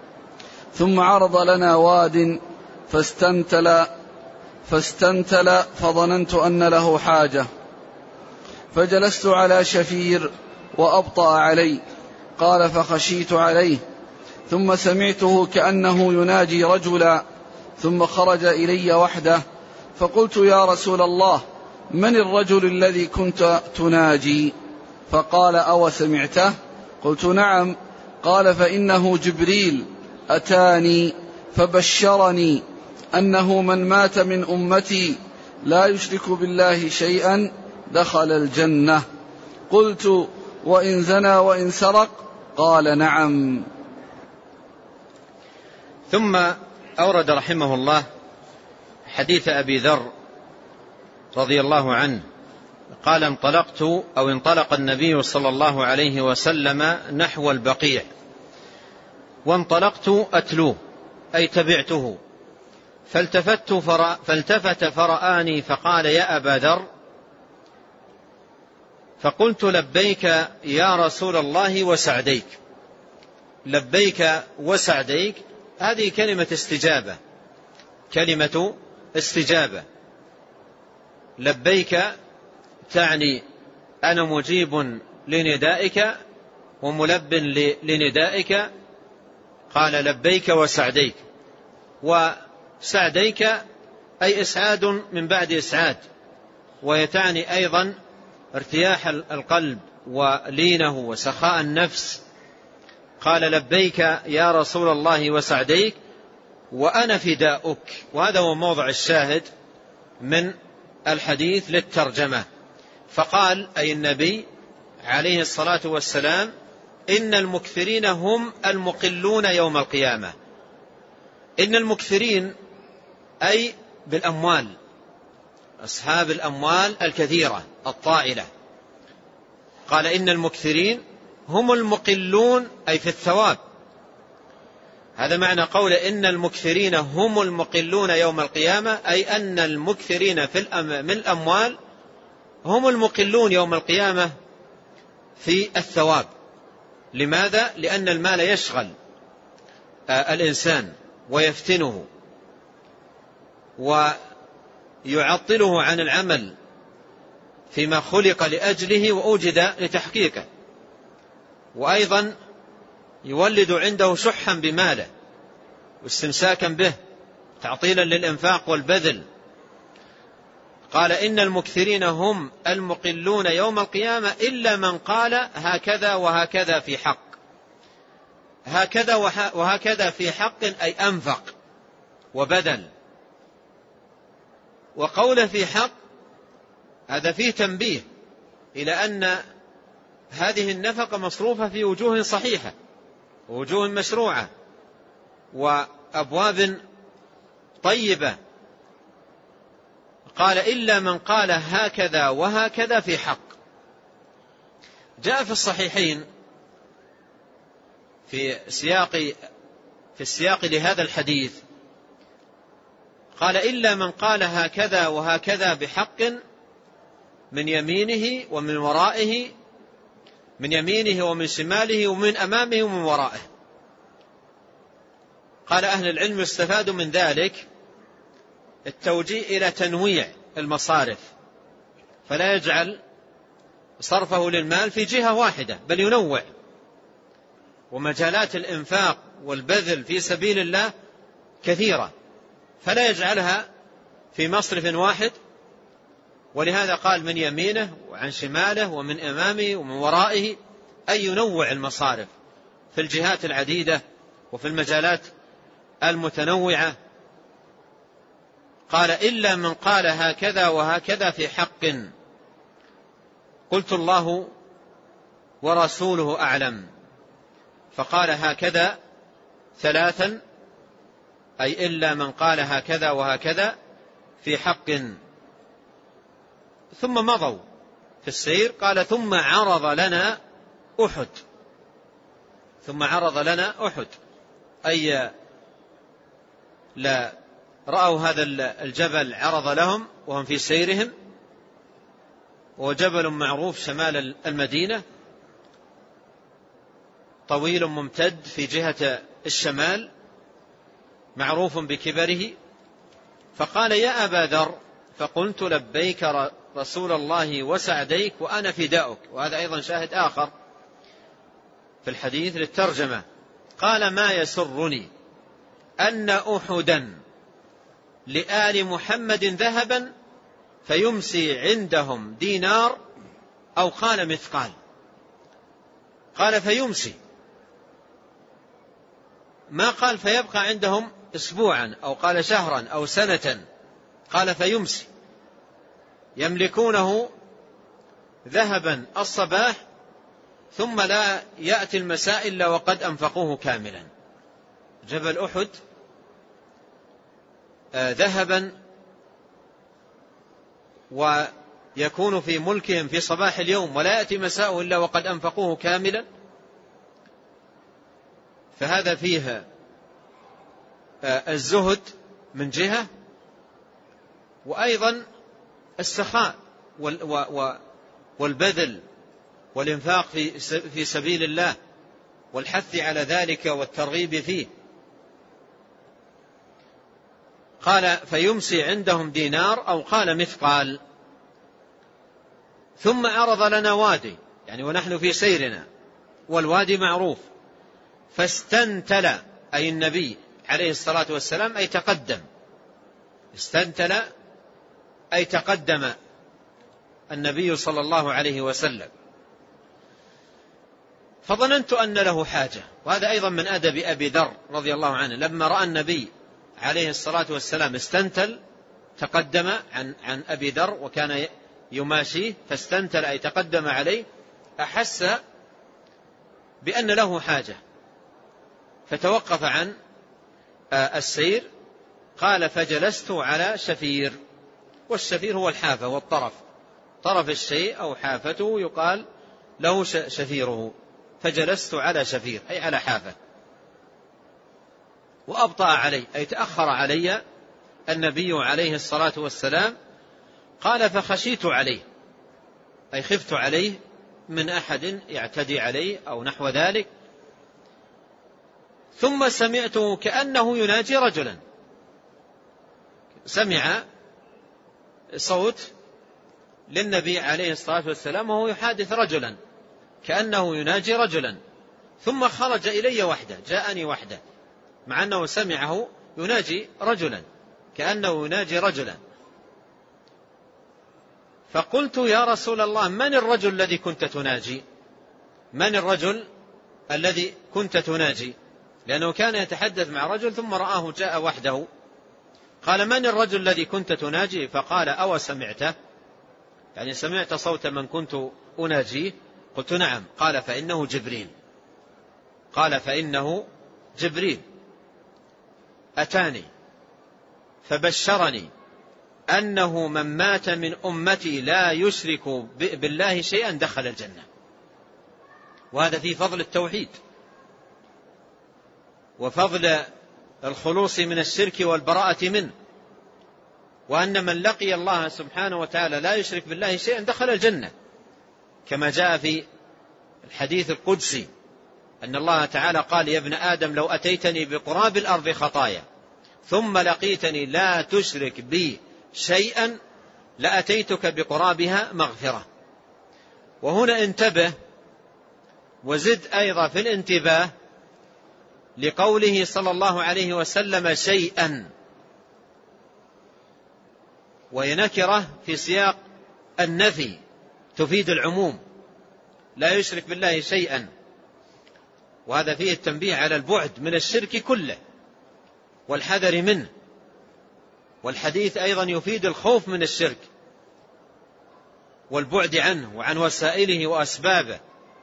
ثم عرض لنا واد فاستنتل فاستنتل فظننت أن له حاجة، فجلست على شفير وأبطأ علي. قال فخشيت عليه، ثم سمعته كأنه يناجي رجلا، ثم خرج إلي وحده، فقلت يا رسول الله من الرجل الذي كنت تناجي؟ فقال أو سمعته؟ قلت نعم. قال فإنه جبريل أتاني فبشرني أنه من مات من أمتي لا يشرك بالله شيئا دخل الجنة. قلت وإن زنى وإن سرق؟ قال نعم. ثم أورد رحمه الله حديث أبي ذر رضي الله عنه قال انطلقت أو انطلق النبي صلى الله عليه وسلم نحو البقيع، وانطلقت أتلوه أي تبعته، فالتفت, فرأ فالتفت فرآني فقال يا أبا ذر، فقلت لبيك يا رسول الله وسعديك. لبيك وسعديك هذه كلمة استجابة، كلمة استجابة. لبيك تعني أنا مجيب لندائك وملب لندائك. قال لبيك وسعديك، وسعديك أي إسعاد من بعد إسعاد، ويتعني أيضا ارتياح القلب ولينه وسخاء النفس. قال لبيك يا رسول الله وسعديك وأنا فداؤك. وهذا هو موضع الشاهد من الحديث للترجمة. فقال أي النبي عليه الصلاة والسلام إن المكثرين هم المقلون يوم القيامة. إن المكثرين أي بالأموال، أصحاب الأموال الكثيرة الطائلة. قال إن المكثرين هم المقلون أي في الثواب. هذا معنى قول إن المكثرين هم المقلون يوم القيامة، أي أن المكثرين في من الأموال هم المقلون يوم القيامة في الثواب. لماذا؟ لأن المال يشغل الإنسان ويفتنه ويعطله عن العمل فيما خلق لأجله وأوجد لتحقيقه، وأيضا يولد عنده شحا بماله واستمساكا به تعطيلا للإنفاق والبذل. قال إن المكثرين هم المقلون يوم القيامة إلا من قال هكذا وهكذا في حق. هكذا وهكذا في حق أي أنفق وبذل. وقول في حق هذا فيه تنبيه إلى أن هذه النفقة مصروفة في وجوه صحيحة ووجوه مشروعة وأبواب طيبة. قال إلا من قال هكذا وهكذا في حق. جاء في الصحيحين في سياق في السياق لهذا الحديث قال إلا من قال هكذا وهكذا بحق من يمينه ومن ورائه، من يمينه ومن شماله ومن أمامه ومن ورائه. قال أهل العلم يستفاد من ذلك التوجيه إلى تنويع المصارف، فلا يجعل صرفه للمال في جهة واحدة بل ينوع. ومجالات الإنفاق والبذل في سبيل الله كثيرة، فلا يجعلها في مصرف واحد. ولهذا قال من يمينه وعن شماله ومن أمامه ومن ورائه، أي ينوع المصارف في الجهات العديدة وفي المجالات المتنوعة. قال إلا من قال هكذا وهكذا في حق. قلت الله ورسوله أعلم. فقال هكذا ثلاثا أي إلا من قال هكذا وهكذا في حق. ثم مضوا في السير. قال ثم عرض لنا أحد. ثم عرض لنا أحد أي لا رأوا هذا الجبل عرض لهم وهم في سيرهم، وجبل معروف شمال المدينة طويل ممتد في جهة الشمال، معروف بكبره، فقال يا أبا ذر، فقلت لبيك رسول الله وسعديك وأنا فداؤك. وهذا أيضا شاهد آخر في الحديث للترجمة. قال ما يسرني أن أحدا لآل محمد ذهبا فيمسي عندهم دينار، أو قال مثقال. قال فيمسي، ما قال فيبقى عندهم أسبوعا أو قال شهرا أو سنة، قال فيمسي، يملكونه ذهبا الصباح ثم لا يأتي المساء إلا وقد أنفقوه كاملا. جبل أحد آه ذهبا ويكون في ملكهم في صباح اليوم ولا يأتي مساء إلا وقد أنفقوه كاملا. فهذا فيه آه الزهد من جهة، وأيضا السخاء والبذل والإنفاق في سبيل الله والحث على ذلك والترغيب فيه. قال فيمسي عندهم دينار، أو قال مثقال. ثم عرض لنا وادي، يعني ونحن في سيرنا والوادي معروف، فاستنتل، أي النبي عليه الصلاة والسلام، أي تقدم. استنتل أي تقدم النبي صلى الله عليه وسلم، فظننت أن له حاجة. وهذا أيضا من أدب أبي ذر رضي الله عنه، لما رأى النبي عليه الصلاة والسلام استنتل تقدم عن, عن أبي ذر وكان يماشيه، فاستنتل أي تقدم عليه، أحس بأن له حاجة فتوقف عن السير. قال فجلست على شفير، والشفير هو الحافة والطرف، طرف الشيء أو حافته يقال له شفيره. فجلست على شفير أي على حافة. وأبطأ علي أي تأخر علي النبي عليه الصلاة والسلام. قال فخشيت عليه أي خفت عليه من أحد يعتدي عليه أو نحو ذلك. ثم سمعته كأنه يناجي رجلا، سمع صوت للنبي عليه الصلاة والسلام وهو يحادث رجلا كأنه يناجي رجلا، ثم خرج إلي وحده، جاءني وحده، مع أنه سمعه يناجي رجلا كأنه يناجي رجلا. فقلت يا رسول الله من الرجل الذي كنت تناجي؟ من الرجل الذي كنت تناجي؟ لأنه كان يتحدث مع رجل ثم رآه جاء وحده. قال من الرجل الذي كنت تناجي؟ فقال أو سمعته، يعني سمعت صوت من كنت أناجيه؟ قلت نعم. قال فإنه جبريل. قال فإنه جبريل أتاني فبشرني أنه من مات من أمتي لا يشرك بالله شيئا دخل الجنة. وهذا في فضل التوحيد وفضل الخلوص من الشرك والبراءة منه، وأن من لقي الله سبحانه وتعالى لا يشرك بالله شيئا دخل الجنة، كما جاء في الحديث القدسي أن الله تعالى قال يا ابن آدم لو أتيتني بقراب الأرض خطايا ثم لقيتني لا تشرك بي شيئا لأتيتك بقرابها مغفرة. وهنا انتبه وزد أيضا في الانتباه لقوله صلى الله عليه وسلم شيئا، وينكره في سياق النفي تفيد العموم، لا يشرك بالله شيئا. وهذا فيه التنبيه على البعد من الشرك كله والحذر منه. والحديث أيضا يفيد الخوف من الشرك والبعد عنه وعن وسائله وأسبابه،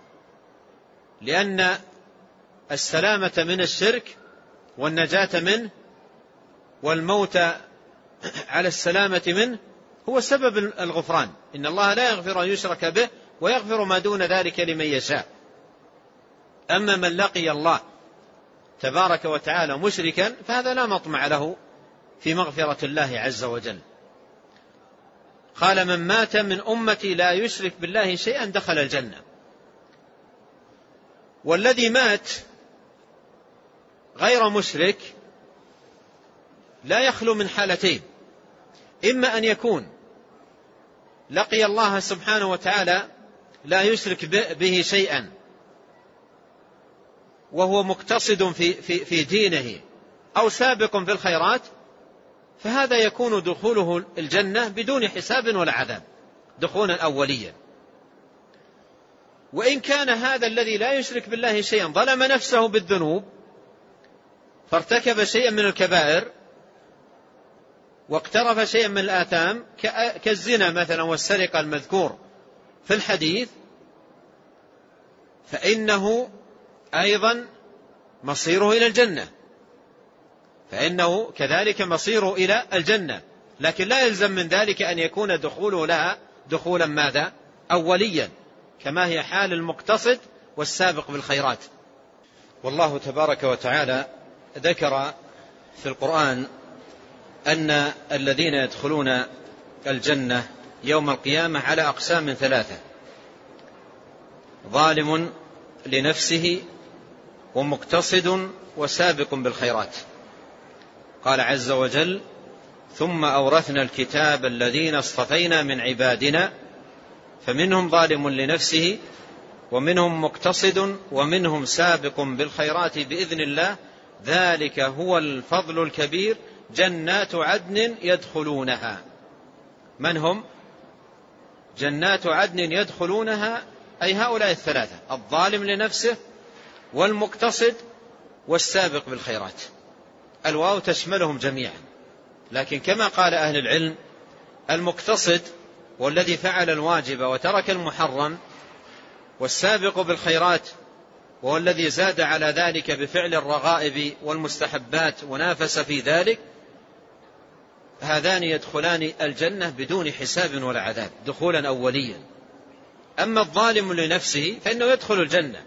لأن السلامة من الشرك والنجاة منه والموت على السلامة منه هو سبب الغفران. إن الله لا يغفر أن يشرك به ويغفر ما دون ذلك لمن يشاء. أما من لقي الله تبارك وتعالى مشركا فهذا لا مطمع له في مغفرة الله عز وجل. قال من مات من أمتي لا يشرك بالله شيئا دخل الجنة. والذي مات غير مشرك لا يخلو من حالتين: إما أن يكون لقي الله سبحانه وتعالى لا يشرك به شيئا وهو مقتصد في, في, في دينه أو سابق في الخيرات، فهذا يكون دخوله الجنة بدون حساب ولا عذاب، دخولا أوليا. وإن كان هذا الذي لا يشرك بالله شيئا ظلم نفسه بالذنوب فارتكب شيئا من الكبائر واقترف شيئا من الآثام كالزنا مثلا والسرقة المذكور في الحديث، فإنه أيضا مصيره إلى الجنة، فإنه كذلك مصيره إلى الجنة، لكن لا يلزم من ذلك أن يكون دخوله لها دخولا ماذا؟ أوليا، كما هي حال المقتصد والسابق بالخيرات. والله تبارك وتعالى ذكر في القرآن أن الذين يدخلون الجنة يوم القيامة على أقسام ثلاثة: ظالم لنفسه ومقتصد وسابق بالخيرات. قال عز وجل: ثم أورثنا الكتاب الذين اصطفينا من عبادنا فمنهم ظالم لنفسه ومنهم مقتصد ومنهم سابق بالخيرات بإذن الله ذلك هو الفضل الكبير جنات عدن يدخلونها. من هم؟ جنات عدن يدخلونها أي هؤلاء الثلاثة: الظالم لنفسه والمقتصد والسابق بالخيرات. الواو تشملهم جميعا، لكن كما قال أهل العلم المقتصد والذي فعل الواجب وترك المحرم، والسابق بالخيرات وهو الذي زاد على ذلك بفعل الرغائب والمستحبات ونافس في ذلك، هذان يدخلان الجنة بدون حساب ولا عذاب دخولا أوليا. أما الظالم لنفسه فإنه يدخل الجنة،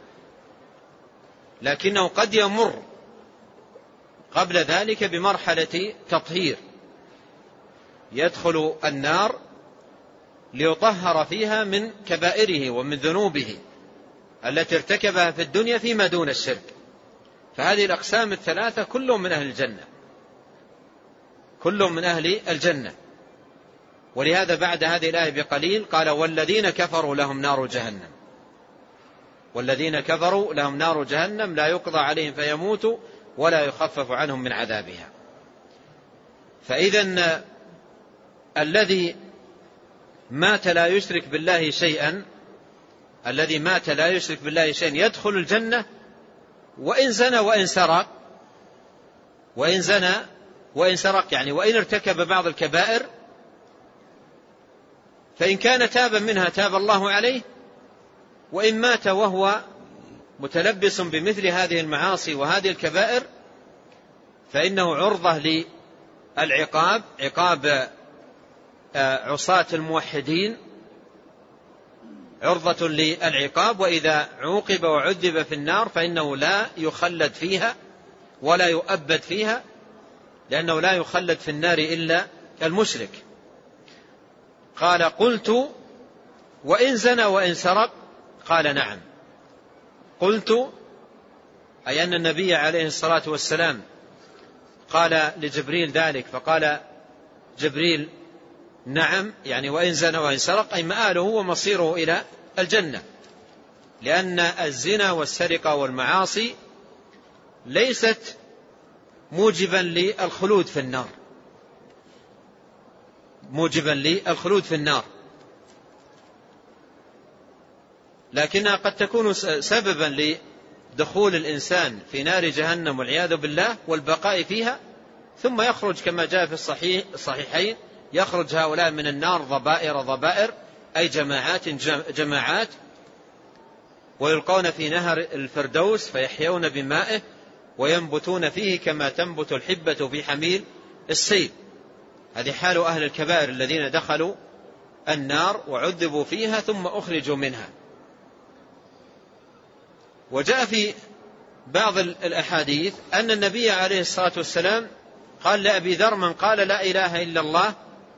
لكنه قد يمر قبل ذلك بمرحلة تطهير، يدخل النار ليطهر فيها من كبائره ومن ذنوبه التي ارتكبها في الدنيا فيما دون الشرك. فهذه الأقسام الثلاثة كلهم من أهل الجنة، كلهم من أهل الجنة. ولهذا بعد هذه الآية بقليل قال: والذين كفروا لهم نار جهنم، والذين كفروا لهم نار جهنم لا يقضى عليهم فيموتوا ولا يخفف عنهم من عذابها. فإذا الذي مات لا يشرك بالله شيئا الذي مات لا يشرك بالله شيئا يدخل الجنة، وإن زنى وإن سرق، وإن زنى وإن سرق يعني وإن ارتكب بعض الكبائر، فإن كان تابا منها تاب الله عليه، وإن مات وهو متلبس بمثل هذه المعاصي وهذه الكبائر فإنه عرضة للعقاب، عقاب عصاة الموحدين عرضة للعقاب، وإذا عوقب وعذب في النار فإنه لا يخلد فيها ولا يؤبد فيها، لأنه لا يخلد في النار إلا المشرك. قال: قلت وإن زنى وإن سرق؟ قال: نعم. قلت أي أن النبي عليه الصلاة والسلام قال لجبريل ذلك، فقال جبريل: نعم، يعني وإن زنى وإن سرق أي مآله ومصيره إلى الجنة، لأن الزنا والسرقة والمعاصي ليست موجبا للخلود في النار، موجبا للخلود في النار، لكنها قد تكون سببا لدخول الإنسان في نار جهنم والعياذ بالله والبقاء فيها، ثم يخرج كما جاء في الصحيح الصحيحين: يخرج هؤلاء من النار ضبائر ضبائر أي جماعات جماعات، ويلقون في نهر الفردوس فيحيون بمائه وينبتون فيه كما تنبت الحبة في حميل السيل. هذه حال أهل الكبائر الذين دخلوا النار وعذبوا فيها ثم أخرجوا منها. وجاء في بعض الأحاديث أن النبي عليه الصلاة والسلام قال لأبي ذر: من قال لا إله إلا الله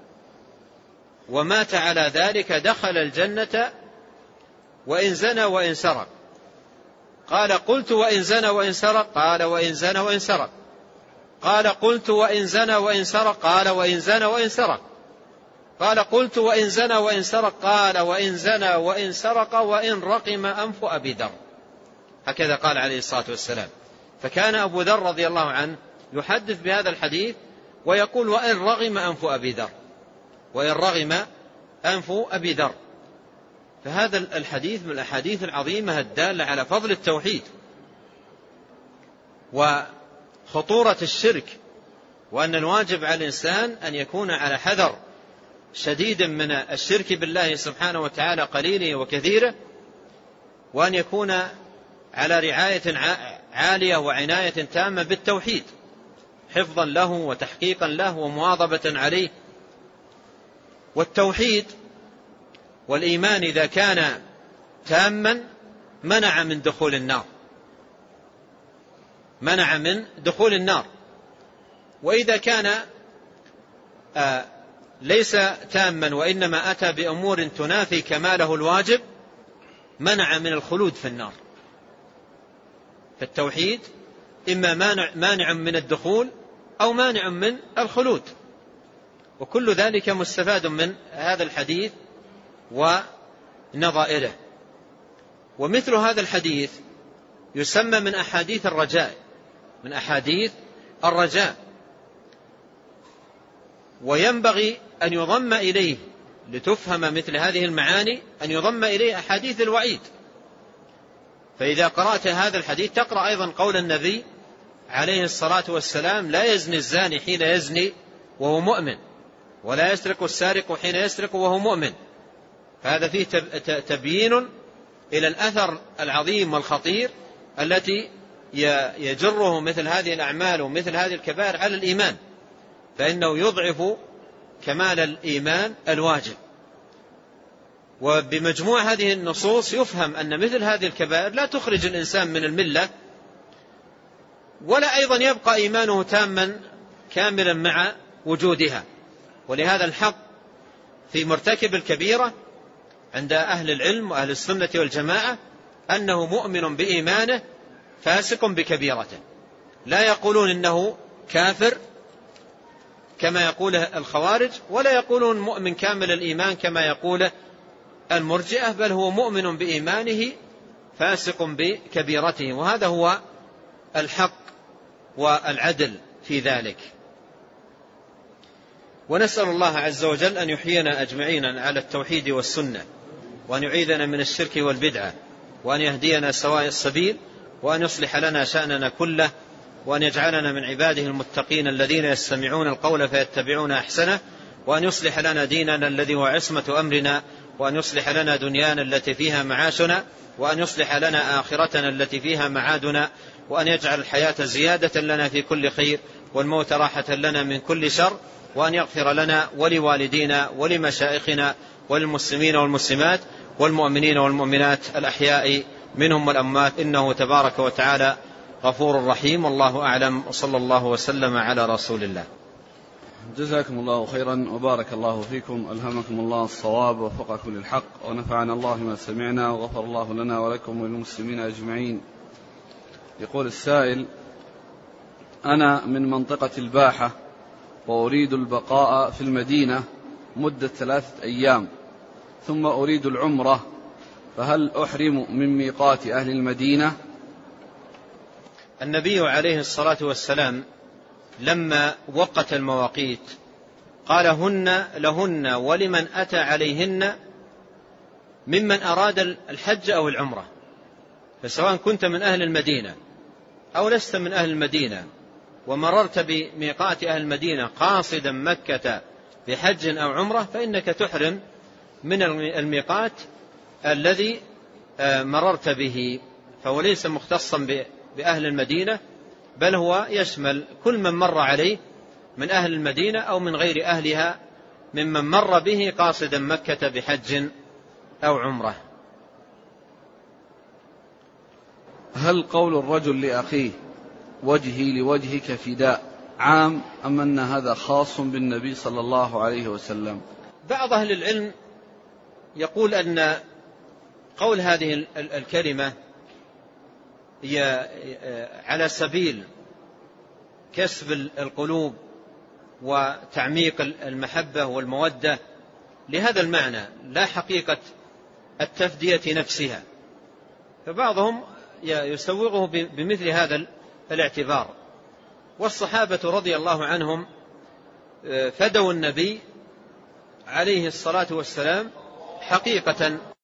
ومات على ذلك دخل الجنة وإن زنى وإن سرق. قال: قلت وإن زنى وإن سرق؟ قال: وإن زنى وإن سرق. قال قلت وإن زنى وإن سرق قال وإن زنى وإن سرق قال قلت وإن زنى وإن سرق قال وإن زنى وإن سرق وإن رقم أنف أبي ذر. هكذا قال عليه الصلاة والسلام. فكان أبو ذر رضي الله عنه يحدث بهذا الحديث ويقول وإن رغم أنف أبي ذر وإن رغم أنف أبي ذر. فهذا الحديث من الأحاديث العظيمة الدالة على فضل التوحيد وخطورة الشرك، وأن الواجب على الإنسان أن يكون على حذر شديد من الشرك بالله سبحانه وتعالى قليله وكثيره، وأن يكون على رعاية عالية وعناية تامة بالتوحيد حفظا له وتحقيقا له ومواظبة عليه. والتوحيد والإيمان إذا كان تاما منع من دخول النار منع من دخول النار وإذا كان آه ليس تاما وإنما أتى بأمور تنافي كماله الواجب منع من الخلود في النار. فالتوحيد إما مانع, مانع من الدخول أو مانع من الخلود، وكل ذلك مستفاد من هذا الحديث ونظائره. ومثل هذا الحديث يسمى من أحاديث الرجاء من أحاديث الرجاء وينبغي أن يضم إليه لتفهم مثل هذه المعاني أن يضم إليه أحاديث الوعيد. فإذا قرأت هذا الحديث تقرأ أيضا قول النبي عليه الصلاة والسلام لا يزني الزاني حين يزني وهو مؤمن ولا يسرق السارق حين يسرق وهو مؤمن. فهذا فيه تبيين إلى الأثر العظيم والخطير التي يجره مثل هذه الأعمال ومثل هذه الكبائر على الإيمان، فإنه يضعف كمال الإيمان الواجب. وبمجموع هذه النصوص يفهم أن مثل هذه الكبائر لا تخرج الإنسان من الملة ولا أيضا يبقى إيمانه تاما كاملا مع وجودها. ولهذا الحق في مرتكب الكبيرة عند أهل العلم وأهل السنة والجماعة أنه مؤمن بإيمانه فاسق بكبيرته، لا يقولون إنه كافر كما يقول الخوارج ولا يقولون مؤمن كامل الإيمان كما يقول المرجئة، بل هو مؤمن بإيمانه فاسق بكبيرته، وهذا هو الحق والعدل في ذلك. ونسأل الله عز وجل أن يحيينا أجمعين على التوحيد والسنة، وأن يعيذنا من الشرك والبدعة، وأن يهدينا سواء السبيل، وأن يصلح لنا شأننا كله، وأن يجعلنا من عباده المتقين الذين يستمعون القول فيتبعون أحسنه، وأن يصلح لنا ديننا الذي هو عصمة أمرنا، وأن يصلح لنا دنيانا التي فيها معاشنا، وأن يصلح لنا آخرتنا التي فيها معادنا، وأن يجعل الحياة زيادة لنا في كل خير والموت راحة لنا من كل شر، وأن يغفر لنا ولوالدينا ولمشائخنا وللمسلمين والمسلمات والمؤمنين والمؤمنات الأحياء منهم والأموات، إنه تبارك وتعالى غفور رحيم. والله أعلم، وصلى الله وسلم على رسول الله. جزاكم الله خيرا وبارك الله فيكم، ألهمكم الله الصواب ووفقكم للحق، ونفعنا الله ما سمعنا، وغفر الله لنا ولكم وللمسلمين أجمعين. يقول السائل: أنا من منطقة الباحة وأريد البقاء في المدينة مدة ثلاثة أيام ثم أريد العمرة، فهل أحرم من ميقات أهل المدينة؟ النبي عليه الصلاة والسلام لما وقت المواقيت قال هن لهن ولمن أتى عليهن ممن أراد الحج أو العمرة. فسواء كنت من أهل المدينة أو لست من أهل المدينة ومررت بميقات أهل المدينة قاصدا مكة بحج أو عمرة فإنك تحرم من الميقات الذي مررت به، فهو ليس مختصا بأهل المدينة، بل هو يشمل كل من مر عليه من أهل المدينة أو من غير أهلها ممن مر به قاصدا مكة بحج أو عمرة. هل قول الرجل لأخيه وجهي لوجهك فداء عام أم أن هذا خاص بالنبي صلى الله عليه وسلم؟ بعض أهل العلم يقول أن قول هذه الكلمة هي على سبيل كسب القلوب وتعميق المحبة والمودة لهذا المعنى، لا حقيقة التفدية نفسها. فبعضهم يسوغه بمثل هذا الاعتبار. والصحابة رضي الله عنهم فدوا النبي عليه الصلاة والسلام حقيقة